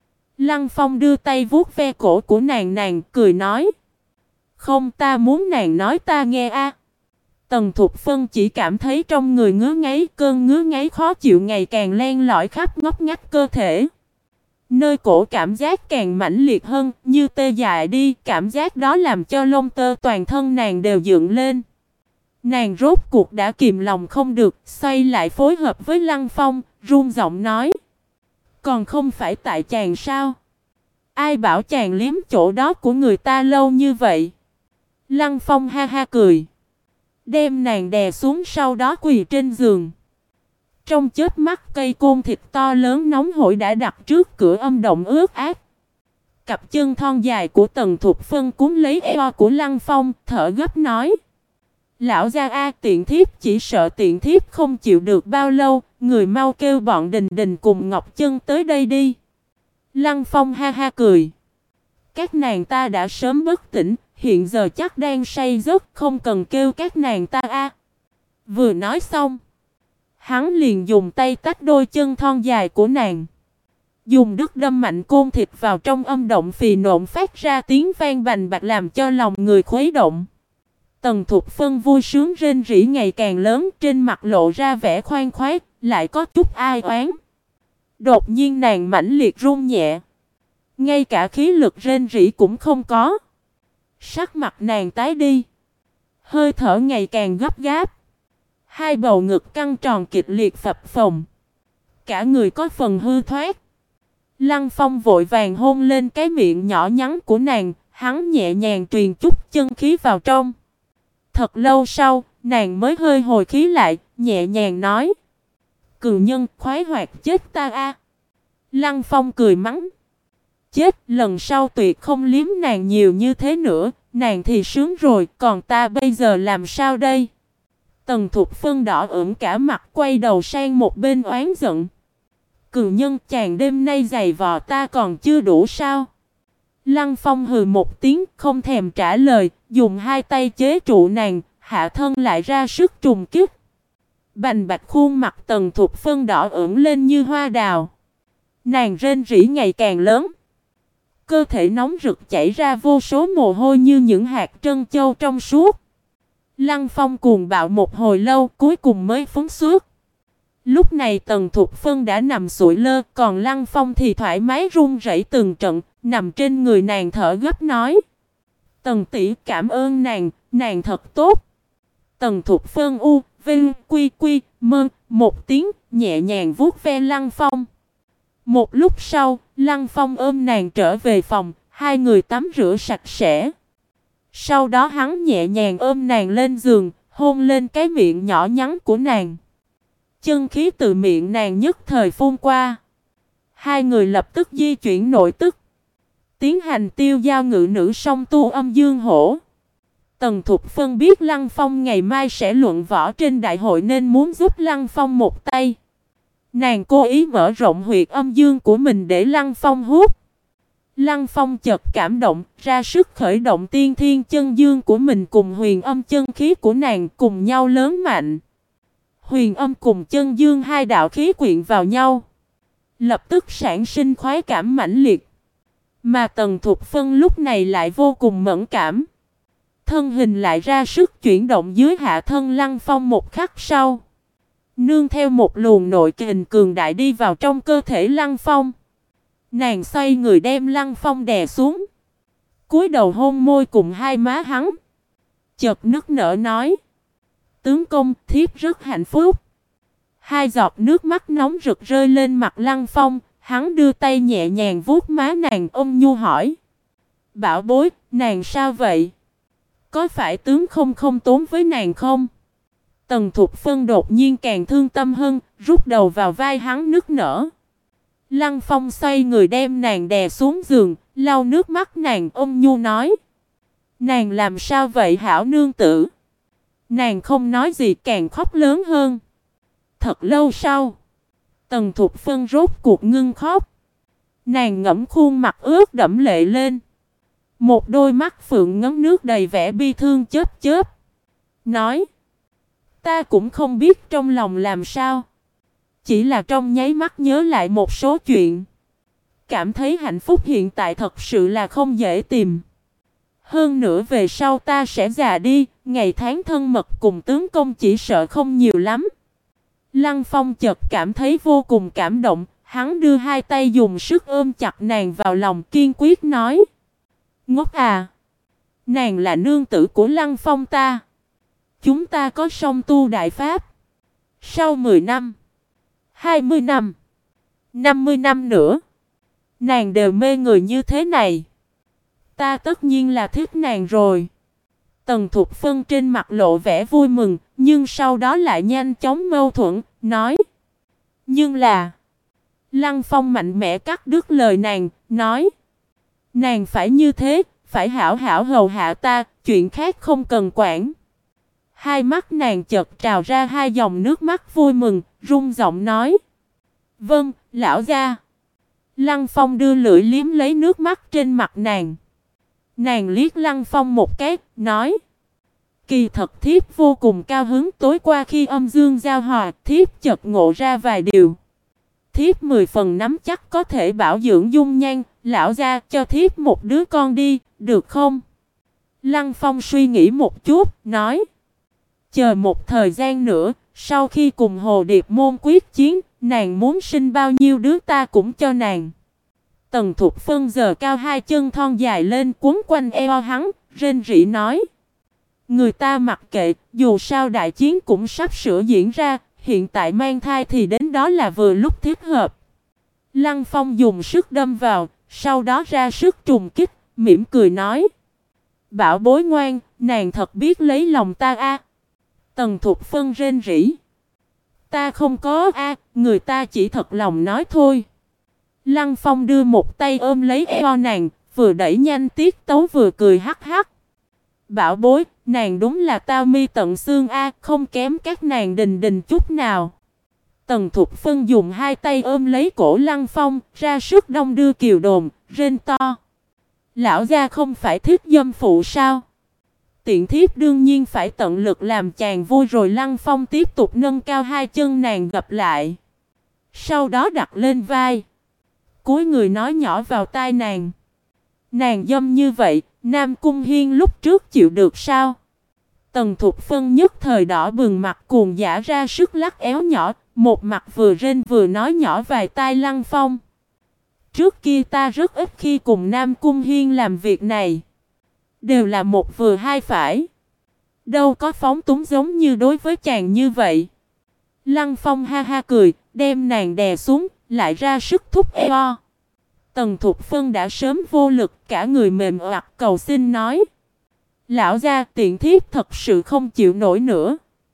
Lăng Phong đưa tay vuốt ve cổ của nàng, nàng cười nói. Không, ta muốn nàng nói ta nghe a. Tần Thục Phân chỉ cảm thấy trong người ngứa ngáy, cơn ngứa ngáy khó chịu ngày càng len lỏi khắp ngóc ngách cơ thể. Nơi cổ cảm giác càng mãnh liệt hơn, như tê dại đi, cảm giác đó làm cho lông tơ toàn thân nàng đều dựng lên. Nàng rốt cuộc đã kìm lòng không được, xoay lại phối hợp với Lăng Phong, run giọng nói. Còn không phải tại chàng sao? Ai bảo chàng liếm chỗ đó của người ta lâu như vậy? Lăng Phong ha ha cười. Đem nàng đè xuống sau đó quỳ trên giường. Trong chớp mắt cây côn thịt to lớn nóng hổi đã đặt trước cửa âm động ướt át. Cặp chân thon dài của Tần Thục Phân cuốn lấy eo của Lăng Phong, thở gấp nói. Lão gia a, tiện thiếp chỉ sợ tiện thiếp không chịu được bao lâu, người mau kêu bọn Đình Đình cùng Ngọc Chân tới đây đi. Lăng Phong ha ha cười. Các nàng ta đã sớm bất tỉnh, hiện giờ chắc đang say giấc, không cần kêu các nàng ta a. Vừa nói xong, hắn liền dùng tay tách đôi chân thon dài của nàng. Dùng đứt đâm mạnh côn thịt vào trong âm động phì nộn phát ra tiếng vang bành bạc làm cho lòng người khuấy động. Tần Thục Phân vui sướng rên rỉ ngày càng lớn, trên mặt lộ ra vẻ khoan khoái, lại có chút ai oán. Đột nhiên nàng mãnh liệt run nhẹ. Ngay cả khí lực rên rỉ cũng không có. Sắc mặt nàng tái đi. Hơi thở ngày càng gấp gáp. Hai bầu ngực căng tròn kịch liệt phập phồng. Cả người có phần hư thoát. Lăng Phong vội vàng hôn lên cái miệng nhỏ nhắn của nàng. Hắn nhẹ nhàng truyền chút chân khí vào trong. Thật lâu sau, nàng mới hơi hồi khí lại, nhẹ nhàng nói. Cường nhân khoái hoạt chết ta a. Lăng Phong cười mắng. Chết, lần sau tuyệt không liếm nàng nhiều như thế nữa, nàng thì sướng rồi, còn ta bây giờ làm sao đây? Tần Thục Phân đỏ ửng cả mặt, quay đầu sang một bên oán giận. Cường nhân, chàng đêm nay giày vò ta còn chưa đủ sao? Lăng Phong hừ một tiếng, không thèm trả lời, dùng hai tay chế trụ nàng, hạ thân lại ra sức trùng kích. Bành bạch khuôn mặt Tần Thục Phân đỏ ửng lên như hoa đào. Nàng rên rỉ ngày càng lớn. Cơ thể nóng rực chảy ra vô số mồ hôi như những hạt trân châu trong suốt. Lăng Phong cuồng bạo một hồi lâu, cuối cùng mới phóng xuất. Lúc này Tần Thục Phân đã nằm sụi lơ, còn Lăng Phong thì thoải mái run rẩy từng trận, nằm trên người nàng thở gấp nói. Tần tỷ, cảm ơn nàng thật tốt. Tần Thục Phân u, vinh, quy quy, mơ, một tiếng, nhẹ nhàng vuốt ve Lăng Phong. Một lúc sau, Lăng Phong ôm nàng trở về phòng, hai người tắm rửa sạch sẽ. Sau đó hắn nhẹ nhàng ôm nàng lên giường, hôn lên cái miệng nhỏ nhắn của nàng. Chân khí từ miệng nàng nhất thời phun qua. Hai người lập tức di chuyển nội tức. Tiến hành tiêu giao ngự nữ song tu âm dương hổ. Tần Thục Phân biết Lăng Phong ngày mai sẽ luận võ trên đại hội nên muốn giúp Lăng Phong một tay. Nàng cố ý mở rộng huyệt âm dương của mình để Lăng Phong hút. Lăng Phong chợt cảm động, ra sức khởi động tiên thiên chân dương của mình cùng huyền âm chân khí của nàng cùng nhau lớn mạnh. Huyền âm cùng chân dương hai đạo khí quyện vào nhau. Lập tức sản sinh khoái cảm mãnh liệt. Mà Tần Thục Phân lúc này lại vô cùng mẫn cảm. Thân hình lại ra sức chuyển động dưới hạ thân Lăng Phong một khắc sau. Nương theo một luồng nội kình cường đại đi vào trong cơ thể Lăng Phong. Nàng xoay người đem Lăng Phong đè xuống. Cúi đầu hôn môi cùng hai má hắn. Chợt nức nở nói. Tướng công, thiếp rất hạnh phúc. Hai giọt nước mắt nóng rực rơi lên mặt Lăng Phong. Hắn đưa tay nhẹ nhàng vuốt má nàng, ôm nhu hỏi. Bảo bối, nàng sao vậy? Có phải tướng không tốn với nàng không? Tần Thục Phân đột nhiên càng thương tâm hơn, rút đầu vào vai hắn nức nở. Lăng Phong xoay người đem nàng đè xuống giường, lau nước mắt nàng, ôm nhu nói. Nàng làm sao vậy hảo nương tử? Nàng không nói gì càng khóc lớn hơn. Thật lâu sau, Tần Thục Phân rốt cuộc ngưng khóc. Nàng ngẫm khuôn mặt ướt đẫm lệ lên. Một đôi mắt phượng ngấn nước đầy vẻ bi thương chớp chớp. Nói. Ta cũng không biết trong lòng làm sao. Chỉ là trong nháy mắt nhớ lại một số chuyện. Cảm thấy hạnh phúc hiện tại thật sự là không dễ tìm. Hơn nữa về sau ta sẽ già đi. ngày tháng thân mật cùng tướng công chỉ sợ không nhiều lắm. Lăng Phong chợt cảm thấy vô cùng cảm động, hắn đưa hai tay dùng sức ôm chặt nàng vào lòng kiên quyết nói. Ngốc à! Nàng là nương tử của Lăng Phong ta. Chúng ta có song tu đại pháp. Sau 10 năm, 20 năm, 50 năm nữa, nàng đều mê người như thế này. Ta tất nhiên là thích nàng rồi. Tần Thục Phân trên mặt lộ vẻ vui mừng, nhưng sau đó lại nhanh chóng mâu thuẫn, nói. Nhưng là... Lăng Phong mạnh mẽ cắt đứt lời nàng, nói. Nàng phải như thế, phải hảo hảo hầu hạ ta, chuyện khác không cần quản. Hai mắt nàng chợt trào ra hai dòng nước mắt vui mừng, run giọng nói. Vâng, lão gia. Lăng Phong đưa lưỡi liếm lấy nước mắt trên mặt nàng. Nàng liếc Lăng Phong một cái, nói. Kỳ thật thiếp vô cùng cao hứng, tối qua khi âm dương giao hòa, thiếp chợt ngộ ra vài điều. Thiếp 10 phần nắm chắc có thể bảo dưỡng dung nhan, lão gia cho thiếp một đứa con đi, được không? Lăng Phong suy nghĩ một chút, nói. Chờ một thời gian nữa, sau khi cùng Hồ Điệp môn quyết chiến, nàng muốn sinh bao nhiêu đứa ta cũng cho nàng. Tần Thục Phân giờ cao hai chân thon dài lên quấn quanh eo hắn, rên rỉ nói. Người ta mặc kệ, dù sao đại chiến cũng sắp sửa diễn ra, hiện tại mang thai thì đến đó là vừa lúc thích hợp. Lăng Phong dùng sức đâm vào, sau đó ra sức trùng kích, mỉm cười nói. Bảo bối ngoan, nàng thật biết lấy lòng ta a. Tần Thục Phân rên rỉ. Ta không có a, người ta chỉ thật lòng nói thôi. Lăng Phong đưa một tay ôm lấy eo nàng, vừa đẩy nhanh tiết tấu vừa cười hắc hắc. Bảo bối, nàng đúng là tao mi tận xương a, không kém các nàng Đình Đình chút nào. Tần Thục Phân dùng hai tay ôm lấy cổ Lăng Phong, ra sức đong đưa kiều đồn, rên to. Lão gia không phải thích dâm phụ sao? Tiện thiếp đương nhiên phải tận lực làm chàng vui rồi. Lăng Phong tiếp tục nâng cao hai chân nàng gập lại. Sau đó đặt lên vai. Cúi người nói nhỏ vào tai nàng. Nàng dâm như vậy, Nam Cung Hiên lúc trước chịu được sao? Tần Thục Phân nhất thời đỏ bừng mặt cuồng dã ra sức lắc éo nhỏ, một mặt vừa rên vừa nói nhỏ vài tai Lăng Phong. Trước kia ta rất ít khi cùng Nam Cung Hiên làm việc này. Đều là một vừa hai phải. Đâu có phóng túng giống như đối với chàng như vậy. Lăng Phong ha ha cười, đem nàng đè xuống, lại ra sức thúc eo. Tần Thục Phân đã sớm vô lực, cả người mềm oặt cầu xin nói. Lão gia, tiện thiếp thật sự không chịu nổi nữa.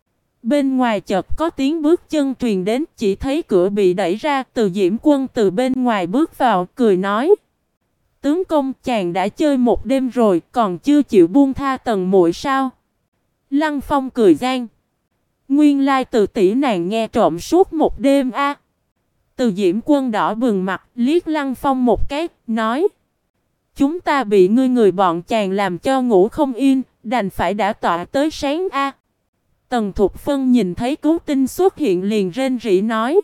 Bên ngoài chợt có tiếng bước chân truyền đến, chỉ thấy cửa bị đẩy ra, Từ Diễm Quân từ bên ngoài bước vào, cười nói. Tướng công, chàng đã chơi một đêm rồi, còn chưa chịu buông tha Tần muội sao? Lăng Phong cười gian. Nguyên lai Từ tỷ nàng nghe trộm suốt một đêm a. Từ Diễm Quân đỏ bừng mặt, liếc Lăng Phong một cái, nói. Chúng ta bị người bọn chàng làm cho ngủ không yên, đành phải đã tọa tới sáng a. Tần Thục Phân nhìn thấy cứu tinh xuất hiện liền rên rỉ nói.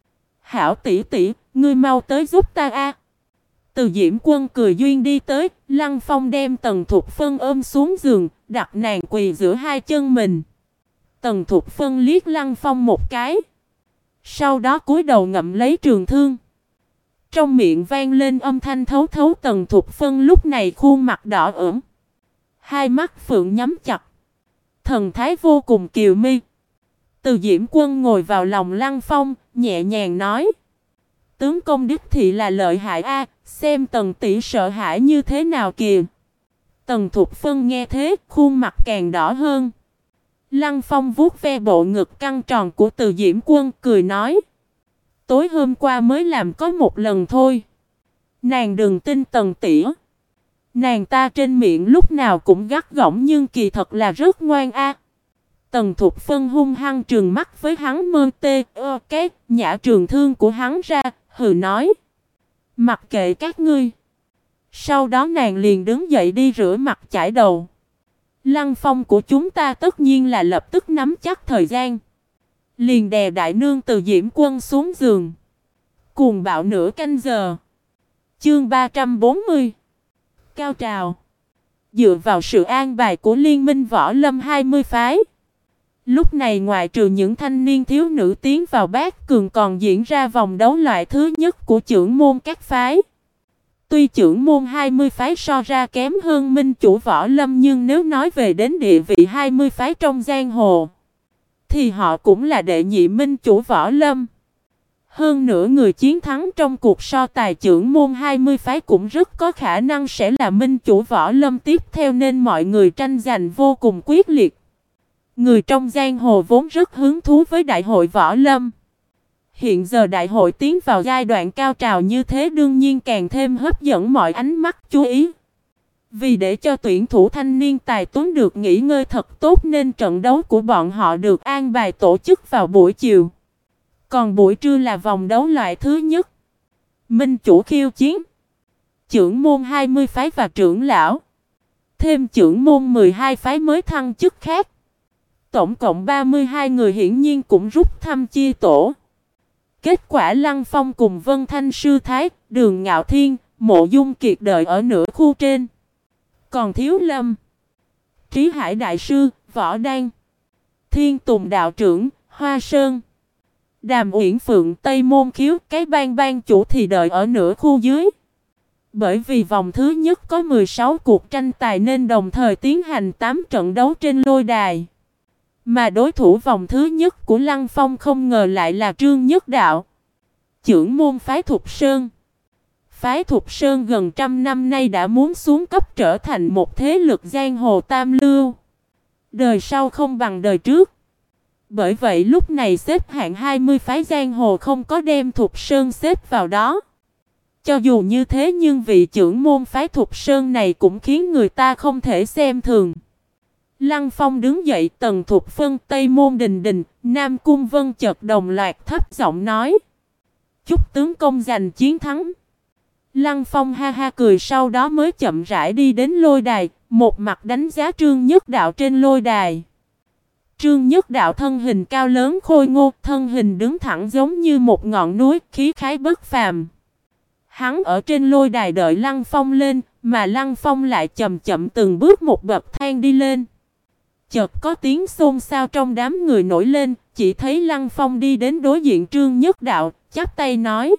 Hảo tỷ tỷ, ngươi mau tới giúp ta a. Từ Diễm Quân cười duyên đi tới, Lăng Phong đem Tần Thục Phân ôm xuống giường, đặt nàng quỳ giữa hai chân mình. Tần Thục Phân liếc Lăng Phong một cái. Sau đó cúi đầu ngậm lấy trường thương. Trong miệng vang lên âm thanh thấu thấu. Tần Thục Phân lúc này khuôn mặt đỏ ửng, hai mắt phượng nhắm chặt, thần thái vô cùng kiều mi. Từ Diễm Quân ngồi vào lòng Lăng Phong, nhẹ nhàng nói. Tướng công đích thị là lợi hại a, xem Tần tỷ sợ hãi như thế nào kìa. Tần Thục Phân nghe thế, khuôn mặt càng đỏ hơn. Lăng Phong vuốt ve bộ ngực căng tròn của Từ Diễm Quân, cười nói. Tối hôm qua mới làm có một lần thôi. Nàng đừng tin Tần tỷ. Nàng ta trên miệng lúc nào cũng gắt gỏng nhưng kỳ thật là rất ngoan a. Tần Thục Phân hung hăng trừng mắt với hắn mơ tê, cái nhả trường thương của hắn ra, hừ nói. Mặc kệ các ngươi. Sau đó nàng liền đứng dậy đi rửa mặt chải đầu. Lăng Phong của chúng ta tất nhiên là lập tức nắm chắc thời gian. Liền đè đại nương Từ Diễm Quân xuống giường. Cuồng bạo nửa canh giờ. Chương 340. Cao trào. Dựa vào sự an bài của Liên minh Võ Lâm 20 phái, lúc này ngoại trừ những thanh niên thiếu nữ tiến vào bát cường còn diễn ra vòng đấu loại thứ nhất của chưởng môn các phái. Tuy chưởng môn 20 phái so ra kém hơn minh chủ Võ Lâm, nhưng nếu nói về đến địa vị 20 phái trong giang hồ thì họ cũng là đệ nhị minh chủ Võ Lâm. Hơn nữa người chiến thắng trong cuộc so tài chưởng môn 20 phái cũng rất có khả năng sẽ là minh chủ Võ Lâm tiếp theo, nên mọi người tranh giành vô cùng quyết liệt. Người trong giang hồ vốn rất hứng thú với đại hội Võ Lâm. Hiện giờ đại hội tiến vào giai đoạn cao trào như thế, đương nhiên càng thêm hấp dẫn mọi ánh mắt chú ý. Vì để cho tuyển thủ thanh niên tài tuấn được nghỉ ngơi thật tốt nên trận đấu của bọn họ được an bài tổ chức vào buổi chiều. Còn buổi trưa là vòng đấu loại thứ nhất. Minh chủ khiêu chiến chưởng môn 20 phái và trưởng lão, thêm chưởng môn 12 phái mới thăng chức khác. Tổng cộng 32 người hiển nhiên cũng rút thăm chia tổ. Kết quả Lăng Phong cùng Vân Thanh Sư Thái, Đường Ngạo Thiên, Mộ Dung Kiệt đợi ở nửa khu trên. Còn Thiếu Lâm, Trí Hải Đại Sư, Võ Đan, Thiên Tùng Đạo Trưởng, Hoa Sơn, Đàm Uyển Phượng, Tây Môn Khiếu, cái ban chủ thì đợi ở nửa khu dưới. Bởi vì vòng thứ nhất có 16 cuộc tranh tài nên đồng thời tiến hành 8 trận đấu trên lôi đài. Mà đối thủ vòng thứ nhất của Lăng Phong không ngờ lại là Trương Nhất Đạo, chưởng môn phái Thục Sơn. Phái Thục Sơn gần trăm năm nay đã muốn xuống cấp trở thành một thế lực giang hồ tam lưu. Đời sau không bằng đời trước. Bởi vậy lúc này xếp hạng 20 phái giang hồ không có đem Thục Sơn xếp vào đó. Cho dù như thế nhưng vị chưởng môn phái Thục Sơn này cũng khiến người ta không thể xem thường. Lăng Phong đứng dậy, Tần Thục Phân, Tây Môn Đình Đình, Nam Cung Vân chợt đồng loạt thấp giọng nói: chúc tướng công giành chiến thắng. Lăng Phong ha ha cười, sau đó mới chậm rãi đi đến lôi đài, một mặt đánh giá Trương Nhất Đạo trên lôi đài. Trương Nhất Đạo thân hình cao lớn khôi ngô, thân hình đứng thẳng giống như một ngọn núi, khí khái bất phàm. Hắn ở trên lôi đài đợi Lăng Phong lên, mà Lăng Phong lại chậm chậm từng bước một bậc thang đi lên. Chợt có tiếng xôn xao trong đám người nổi lên, chỉ thấy Lăng Phong đi đến đối diện Trương Nhất Đạo, chắp tay nói: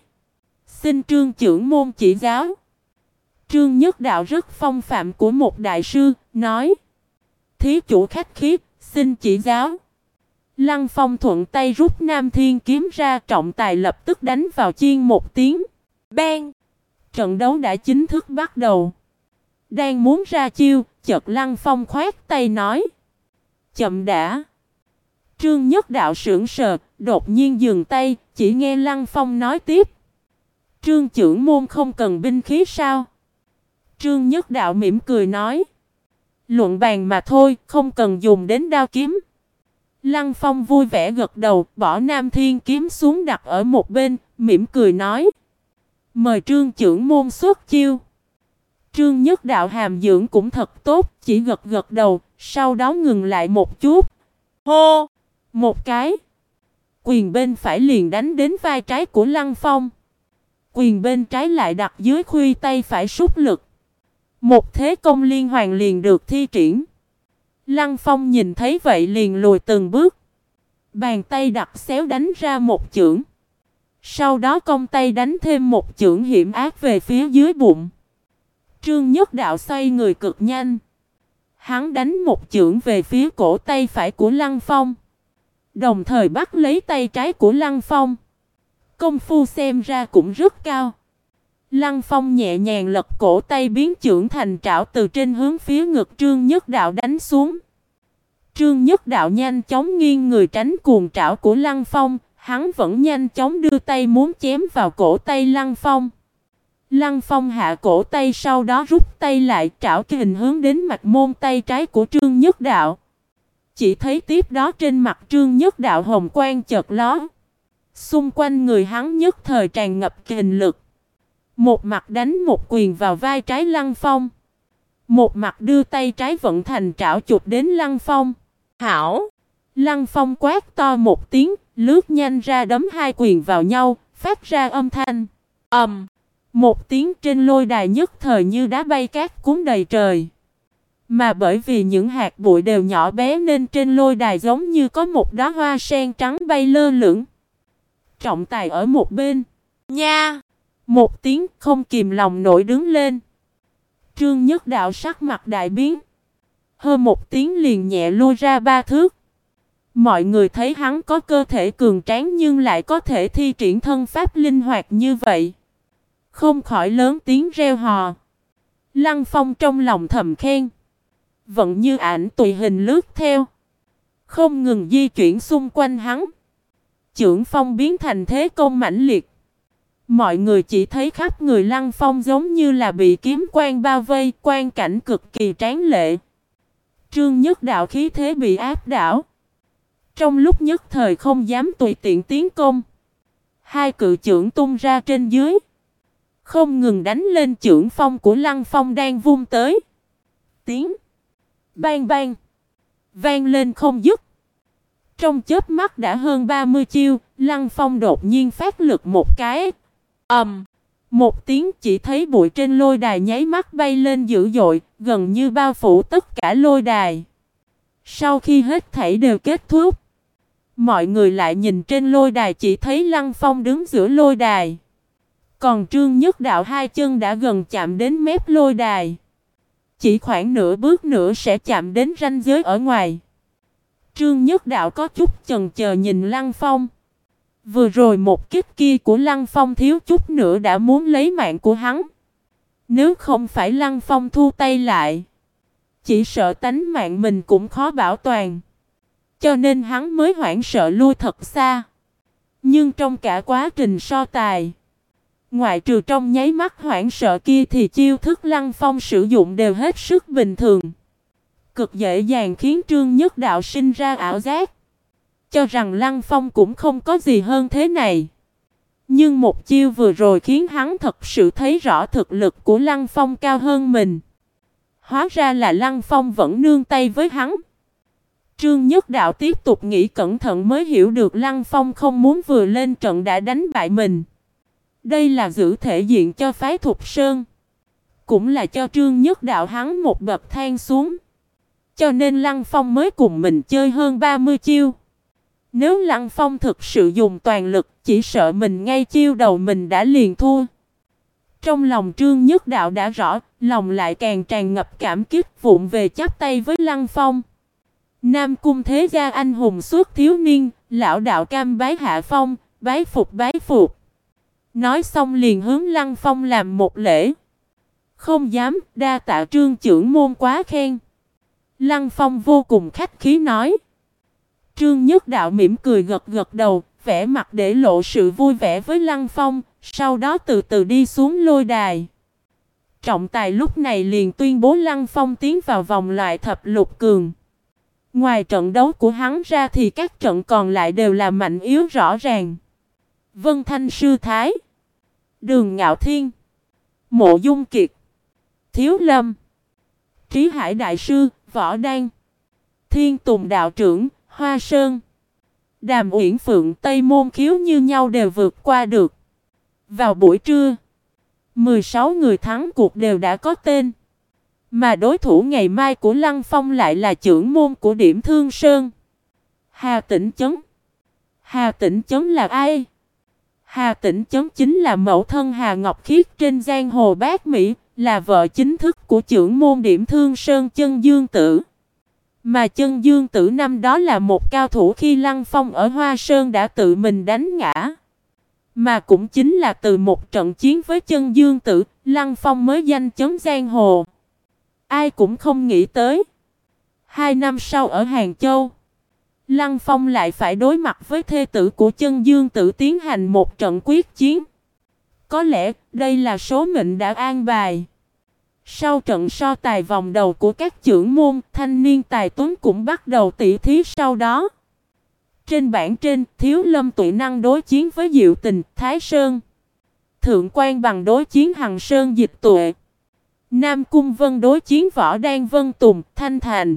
xin Trương trưởng môn chỉ giáo. Trương Nhất Đạo rất phong phạm của một đại sư, nói: thí chủ khách khí, xin chỉ giáo. Lăng Phong thuận tay rút Nam Thiên kiếm ra, trọng tài lập tức đánh vào chiên một tiếng. Bang! Trận đấu đã chính thức bắt đầu. Đang muốn ra chiêu, chợt Lăng Phong khoát tay nói: chậm đã. Trương Nhất Đạo sững sờ, đột nhiên dừng tay, chỉ nghe Lăng Phong nói tiếp: Trương trưởng môn không cần binh khí sao? Trương Nhất Đạo mỉm cười nói: luận bàn mà thôi, không cần dùng đến đao kiếm. Lăng Phong vui vẻ gật đầu, bỏ Nam Thiên kiếm xuống đặt ở một bên, mỉm cười nói: mời Trương trưởng môn xuất chiêu. Trương Nhất Đạo hàm dưỡng cũng thật tốt, chỉ gật gật đầu, sau đó ngừng lại một chút. Hô! Một cái. Quyền bên phải liền đánh đến vai trái của Lăng Phong. Quyền bên trái lại đặt dưới khuỷu tay phải sút lực. Một thế công liên hoàn liền được thi triển. Lăng Phong nhìn thấy vậy liền lùi từng bước. Bàn tay đặt xéo đánh ra một chưởng. Sau đó cong tay đánh thêm một chưởng hiểm ác về phía dưới bụng. Trương Nhất Đạo xoay người cực nhanh. Hắn đánh một chưởng về phía cổ tay phải của Lăng Phong, đồng thời bắt lấy tay trái của Lăng Phong. Công phu xem ra cũng rất cao. Lăng Phong nhẹ nhàng lật cổ tay biến chưởng thành trảo, từ trên hướng phía ngực Trương Nhất Đạo đánh xuống. Trương Nhất Đạo nhanh chóng nghiêng người tránh cuồng trảo của Lăng Phong. Hắn vẫn nhanh chóng đưa tay muốn chém vào cổ tay Lăng Phong. Lăng Phong hạ cổ tay, sau đó rút tay lại, trảo kình hướng đến mặt môn tay trái của Trương Nhất Đạo. Chỉ thấy tiếp đó trên mặt Trương Nhất Đạo hồng quang chợt lóe. Xung quanh người hắn nhất thời tràn ngập kình lực. Một mặt đánh một quyền vào vai trái Lăng Phong, một mặt đưa tay trái vận thành trảo chụp đến Lăng Phong. Hảo! Lăng Phong quát to một tiếng, lướt nhanh ra đấm hai quyền vào nhau, phát ra âm thanh ầm. Một tiếng, trên lôi đài nhất thời như đá bay cát cuốn đầy trời. Mà bởi vì những hạt bụi đều nhỏ bé nên trên lôi đài giống như có một đóa hoa sen trắng bay lơ lửng. Trọng tài ở một bên. Nha! Một tiếng không kìm lòng nổi đứng lên. Trương Nhất Đạo sắc mặt đại biến. Hơ một tiếng liền nhẹ lôi ra 3 thước. Mọi người thấy hắn có cơ thể cường tráng nhưng lại có thể thi triển thân pháp linh hoạt như vậy. Không khỏi lớn tiếng reo hò. Lăng Phong trong lòng thầm khen. Vẫn như ảnh tùy hình lướt theo. Không ngừng di chuyển xung quanh hắn. Chưởng phong biến thành thế công mãnh liệt. Mọi người chỉ thấy khắp người Lăng Phong giống như là bị kiếm quang bao vây, quang cảnh cực kỳ tráng lệ. Trương Nhất Đạo khí thế bị áp đảo. Trong lúc nhất thời không dám tùy tiện tiến công. Hai cự chưởng tung ra trên dưới. Không ngừng đánh lên chưởng phong của Lăng Phong đang vung tới. Tiếng bang bang vang lên không dứt. Trong chớp mắt đã hơn 30 chiêu, Lăng Phong đột nhiên phát lực một cái. Một tiếng chỉ thấy bụi trên lôi đài nháy mắt bay lên dữ dội, gần như bao phủ tất cả lôi đài. Sau khi hết thảy đều kết thúc, mọi người lại nhìn trên lôi đài chỉ thấy Lăng Phong đứng giữa lôi đài. Còn Trương Nhất Đạo hai chân đã gần chạm đến mép lôi đài. Chỉ khoảng nửa bước nữa sẽ chạm đến ranh giới ở ngoài. Trương Nhất Đạo có chút chần chờ nhìn Lăng Phong. Vừa rồi một kích kia của Lăng Phong thiếu chút nữa đã muốn lấy mạng của hắn. Nếu không phải Lăng Phong thu tay lại, chỉ sợ tánh mạng mình cũng khó bảo toàn. Cho nên hắn mới hoảng sợ lui thật xa. Nhưng trong cả quá trình so tài, ngoại trừ trong nháy mắt hoảng sợ kia thì chiêu thức Lăng Phong sử dụng đều hết sức bình thường. Cực dễ dàng khiến Trương Nhất Đạo sinh ra ảo giác, cho rằng Lăng Phong cũng không có gì hơn thế này. Nhưng một chiêu vừa rồi khiến hắn thật sự thấy rõ thực lực của Lăng Phong cao hơn mình. Hóa ra là Lăng Phong vẫn nương tay với hắn. Trương Nhất Đạo tiếp tục nghĩ cẩn thận mới hiểu được Lăng Phong không muốn vừa lên trận đã đánh bại mình. Đây là giữ thể diện cho phái Thục Sơn, cũng là cho Trương Nhất Đạo hắn một bậc thang xuống. Cho nên Lăng Phong mới cùng mình chơi hơn 30 chiêu. Nếu Lăng Phong thực sự dùng toàn lực, chỉ sợ mình ngay chiêu đầu mình đã liền thua. Trong lòng Trương Nhất Đạo đã rõ, lòng lại càng tràn ngập cảm kích, vụng về chắp tay với Lăng Phong. Nam Cung thế gia anh hùng suốt thiếu niên, lão đạo cam bái hạ phong, bái phục bái phục. Nói xong liền hướng Lăng Phong làm một lễ. Không dám, đa tạ Trương trưởng môn quá khen. Lăng Phong vô cùng khách khí nói. Trương Nhất Đạo mỉm cười gật gật đầu, vẻ mặt để lộ sự vui vẻ với Lăng Phong, sau đó từ từ đi xuống lôi đài. Trọng tài lúc này liền tuyên bố Lăng Phong tiến vào vòng loại thập lục cường. Ngoài trận đấu của hắn ra thì các trận còn lại đều là mạnh yếu rõ ràng. Vân Thanh Sư Thái, Đường Ngạo Thiên, Mộ Dung Kiệt, Thiếu Lâm, Trí Hải Đại Sư, Võ Đan, Thiên Tùng Đạo Trưởng, Hoa Sơn, Đàm Uyển Phượng, Tây Môn Khiếu như nhau đều vượt qua được. Vào buổi trưa, 16 người thắng cuộc đều đã có tên. Mà đối thủ ngày mai của Lăng Phong lại là trưởng môn của Điểm Thương Sơn, Hà Tĩnh Chấn. Hà Tĩnh Chấn là ai? Hà Tĩnh Chấn chính là mẫu thân Hà Ngọc Khiết trên giang hồ Bát Mỹ, là vợ chính thức của trưởng môn Điểm Thương Sơn Chân Dương Tử. Mà Chân Dương Tử năm đó là một cao thủ khi Lăng Phong ở Hoa Sơn đã tự mình đánh ngã. Mà cũng chính là từ một trận chiến với Chân Dương Tử, Lăng Phong mới danh chấn giang hồ. Ai cũng không nghĩ tới, 2 năm sau ở Hàng Châu, Lăng Phong lại phải đối mặt với thê tử của Chân Dương Tử tiến hành một trận quyết chiến. Có lẽ đây là số mệnh đã an bài. Sau trận so tài vòng đầu của các trưởng môn, thanh niên tài tuấn cũng bắt đầu tỉ thí sau đó. Trên bảng trên, Thiếu Lâm Tụy Năng đối chiến với Diệu Tình, Thái Sơn. Thượng Quan Bằng đối chiến Hằng Sơn Dịch Tuệ. Nam Cung Vân đối chiến Võ Đan Vân Tùng, Thanh Thành.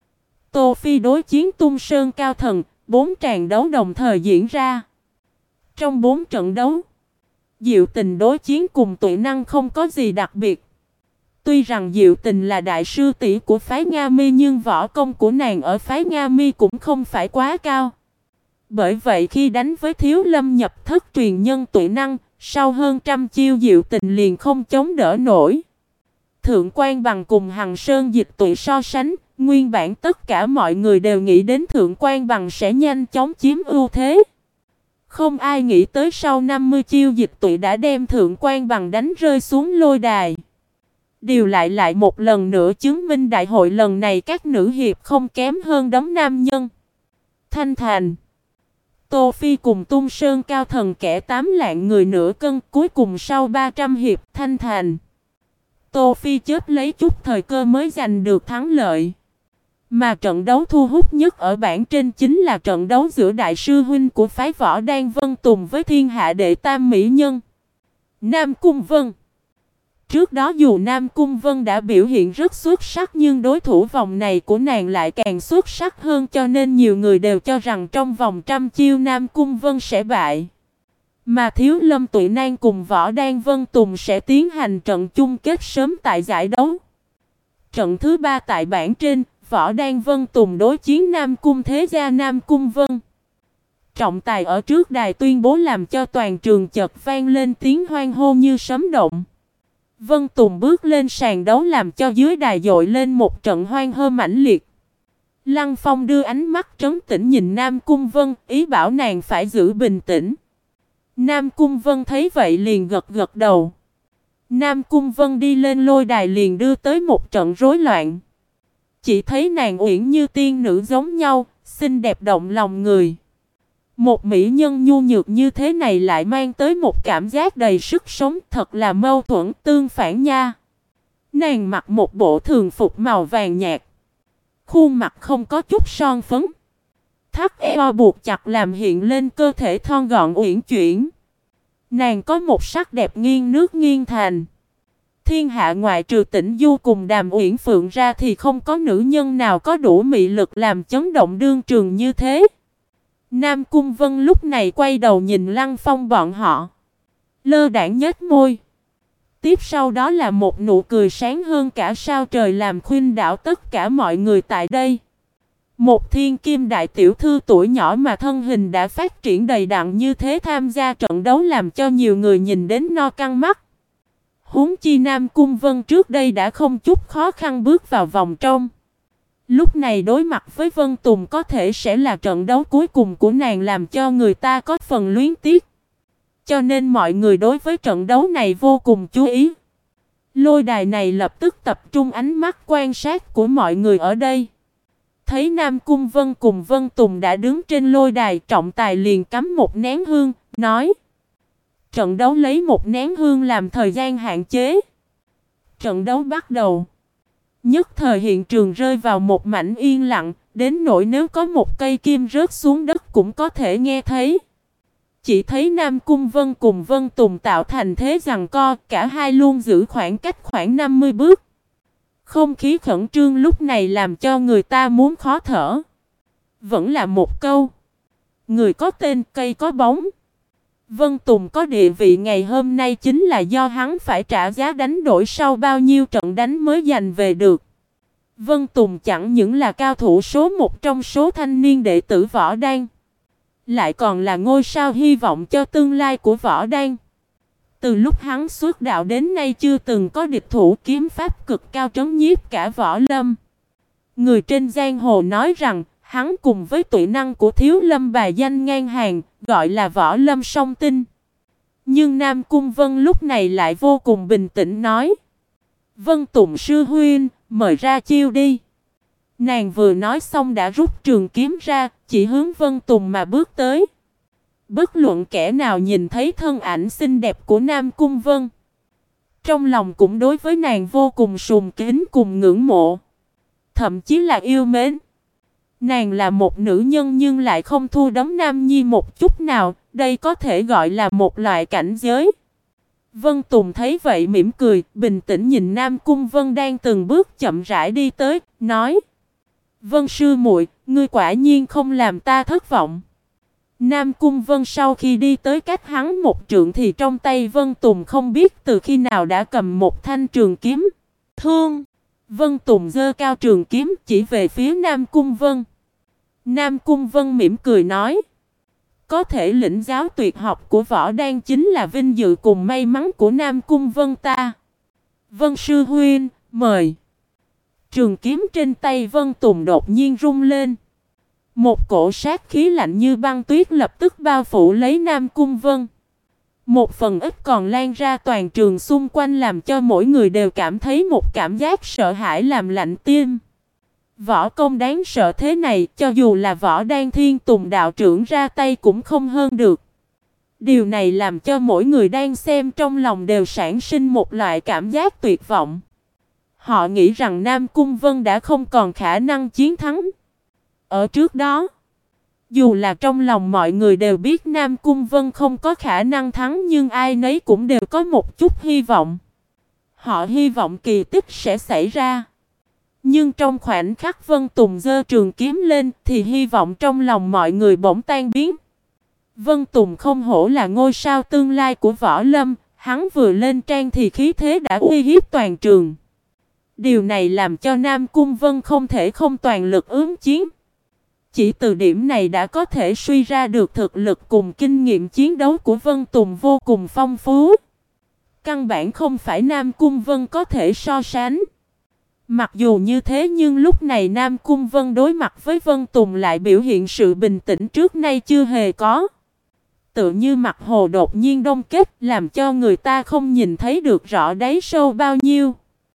Tô Phi đối chiến Tung Sơn Cao Thần, 4 tràng đấu đồng thời diễn ra. Trong 4 trận đấu, Diệu Tình đối chiến cùng Tụy Năng không có gì đặc biệt. Tuy rằng Diệu Tình là đại sư tỷ của phái Nga Mi nhưng võ công của nàng ở phái Nga Mi cũng không phải quá cao. Bởi vậy khi đánh với Thiếu Lâm nhập thất truyền nhân tuệ năng, sau hơn trăm chiêu Diệu Tình liền không chống đỡ nổi. Thượng Quan Bằng cùng Hằng Sơn Dịch Tuệ so sánh, nguyên bản tất cả mọi người đều nghĩ đến Thượng Quan Bằng sẽ nhanh chóng chiếm ưu thế. Không ai nghĩ tới sau 50 chiêu Dịch Tuệ đã đem Thượng Quan Bằng đánh rơi xuống lôi đài. Điều lại một lần nữa chứng minh đại hội lần này các nữ hiệp không kém hơn đống nam nhân. Thanh Thành, Tô Phi cùng Tung Sơn Cao Thần kẻ 8 lạng người nửa cân, cuối cùng sau 300 hiệp Thanh Thành, Tô Phi chớp lấy chút thời cơ mới giành được thắng lợi. Mà trận đấu thu hút nhất ở bảng trên chính là trận đấu giữa đại sư huynh của phái Võ Đan Vân Tùng với thiên hạ đệ tam mỹ nhân Nam Cung Vân. Trước đó dù Nam Cung Vân đã biểu hiện rất xuất sắc nhưng đối thủ vòng này của nàng lại càng xuất sắc hơn, cho nên nhiều người đều cho rằng trong vòng trăm chiêu Nam Cung Vân sẽ bại. Mà Thiếu Lâm Tụy Nan cùng Võ Đan Vân Tùng sẽ tiến hành trận chung kết sớm tại giải đấu. Trận thứ 3 tại bảng trên, Võ Đan Vân Tùng đối chiến Nam Cung Thế Gia Nam Cung Vân. Trọng tài ở trước đài tuyên bố làm cho toàn trường chợt vang lên tiếng hoan hô như sấm động. Vân Tùng bước lên sàn đấu làm cho dưới đài dội lên một trận hoan hô mãnh liệt. Lăng Phong đưa ánh mắt trấn tĩnh nhìn Nam Cung Vân, ý bảo nàng phải giữ bình tĩnh. Nam Cung Vân thấy vậy liền gật gật đầu. Nam Cung Vân đi lên lôi đài liền đưa tới một trận rối loạn. Chỉ thấy nàng uyển như tiên nữ giống nhau, xinh đẹp động lòng người. Một mỹ nhân nhu nhược như thế này lại mang tới một cảm giác đầy sức sống, thật là mâu thuẫn tương phản nha. Nàng mặc một bộ thường phục màu vàng nhạt, khuôn mặt không có chút son phấn, thắt eo buộc chặt làm hiện lên cơ thể thon gọn uyển chuyển. Nàng có một sắc đẹp nghiêng nước nghiêng thành. Thiên hạ ngoại trừ Tĩnh Du cùng Đàm Uyển Phượng ra thì không có nữ nhân nào có đủ mị lực làm chấn động đương trường như thế. Nam Cung Vân lúc này quay đầu nhìn Lăng Phong bọn họ, lơ đãng nhếch môi. Tiếp sau đó là một nụ cười sáng hơn cả sao trời làm khuynh đảo tất cả mọi người tại đây. Một thiên kim đại tiểu thư tuổi nhỏ mà thân hình đã phát triển đầy đặn như thế tham gia trận đấu làm cho nhiều người nhìn đến no căng mắt. Huống chi Nam Cung Vân trước đây đã không chút khó khăn bước vào vòng trong. Lúc này đối mặt với Vân Tùng có thể sẽ là trận đấu cuối cùng của nàng làm cho người ta có phần luyến tiếc. Cho nên mọi người đối với trận đấu này vô cùng chú ý. Lôi đài này lập tức tập trung ánh mắt quan sát của mọi người ở đây. Thấy Nam Cung Vân cùng Vân Tùng đã đứng trên lôi đài, trọng tài liền cắm một nén hương, nói: trận đấu lấy một nén hương làm thời gian hạn chế. Trận đấu bắt đầu. Nhất thời hiện trường rơi vào một mảnh yên lặng, đến nỗi nếu có một cây kim rớt xuống đất cũng có thể nghe thấy. Chỉ thấy Nam Cung Vân cùng Vân Tùng tạo thành thế giằng co, cả hai luôn giữ khoảng cách khoảng 50 bước. Không khí khẩn trương lúc này làm cho người ta muốn khó thở. Vẫn là một câu: người có tên cây có bóng. Vân Tùng có địa vị ngày hôm nay chính là do hắn phải trả giá đánh đổi sau bao nhiêu trận đánh mới giành về được. Vân Tùng chẳng những là cao thủ số 1 trong số thanh niên đệ tử Võ Đan, lại còn là ngôi sao hy vọng cho tương lai của Võ Đan. Từ lúc hắn xuất đạo đến nay chưa từng có địch thủ kiếm pháp cực cao trấn nhiếp cả Võ Lâm. Người trên giang hồ nói rằng hắn cùng với tuệ năng của Thiếu Lâm bài danh ngang hàng, gọi là Võ Lâm song tinh. Nhưng Nam Cung Vân lúc này lại vô cùng bình tĩnh nói: Vân Tùng sư huynh, mời ra chiêu đi. Nàng vừa nói xong đã rút trường kiếm ra, chỉ hướng Vân Tùng mà bước tới. Bất luận kẻ nào nhìn thấy thân ảnh xinh đẹp của Nam Cung Vân, trong lòng cũng đối với nàng vô cùng sùng kính cùng ngưỡng mộ, thậm chí là yêu mến. Nàng là một nữ nhân nhưng lại không thua đấm nam nhi một chút nào, đây có thể gọi là một loại cảnh giới. Vân Tùng thấy vậy mỉm cười, bình tĩnh nhìn Nam Cung Vân đang từng bước chậm rãi đi tới, nói: Vân sư muội, ngươi quả nhiên không làm ta thất vọng. Nam Cung Vân sau khi đi tới cách hắn một trượng thì trong tay Vân Tùng không biết từ khi nào đã cầm một thanh trường kiếm. Thương! Vân Tùng giơ cao trường kiếm chỉ về phía Nam Cung Vân. Nam Cung Vân mỉm cười nói. Có thể lĩnh giáo tuyệt học của võ đan chính là vinh dự cùng may mắn của Nam Cung Vân ta. Vân sư huynh, mời. Trường kiếm trên tay Vân Tùng đột nhiên rung lên. Một cổ sát khí lạnh như băng tuyết lập tức bao phủ lấy Nam Cung Vân. Một phần ít còn lan ra toàn trường xung quanh làm cho mỗi người đều cảm thấy một cảm giác sợ hãi làm lạnh tim. Võ công đáng sợ thế này, cho dù là Võ Đan Thiên Tùng đạo trưởng ra tay cũng không hơn được. Điều này làm cho mỗi người đang xem trong lòng đều sản sinh một loại cảm giác tuyệt vọng. Họ nghĩ rằng Nam Cung Vân đã không còn khả năng chiến thắng. Ở trước đó, dù là trong lòng mọi người đều biết Nam Cung Vân không có khả năng thắng, nhưng ai nấy cũng đều có một chút hy vọng. Họ hy vọng kỳ tích sẽ xảy ra. Nhưng trong khoảnh khắc Vân Tùng giơ trường kiếm lên thì hy vọng trong lòng mọi người bỗng tan biến. Vân Tùng không hổ là ngôi sao tương lai của võ lâm, hắn vừa lên trang thì khí thế đã uy hiếp toàn trường. Điều này làm cho Nam Cung Vân không thể không toàn lực ứng chiến. Chỉ từ điểm này đã có thể suy ra được thực lực cùng kinh nghiệm chiến đấu của Vân Tùng vô cùng phong phú. Căn bản không phải Nam Cung Vân có thể so sánh. Mặc dù như thế nhưng lúc này Nam Cung Vân đối mặt với Vân Tùng lại biểu hiện sự bình tĩnh trước nay chưa hề có. Tự như mặt hồ đột nhiên đông kết làm cho người ta không nhìn thấy được rõ đáy sâu bao nhiêu.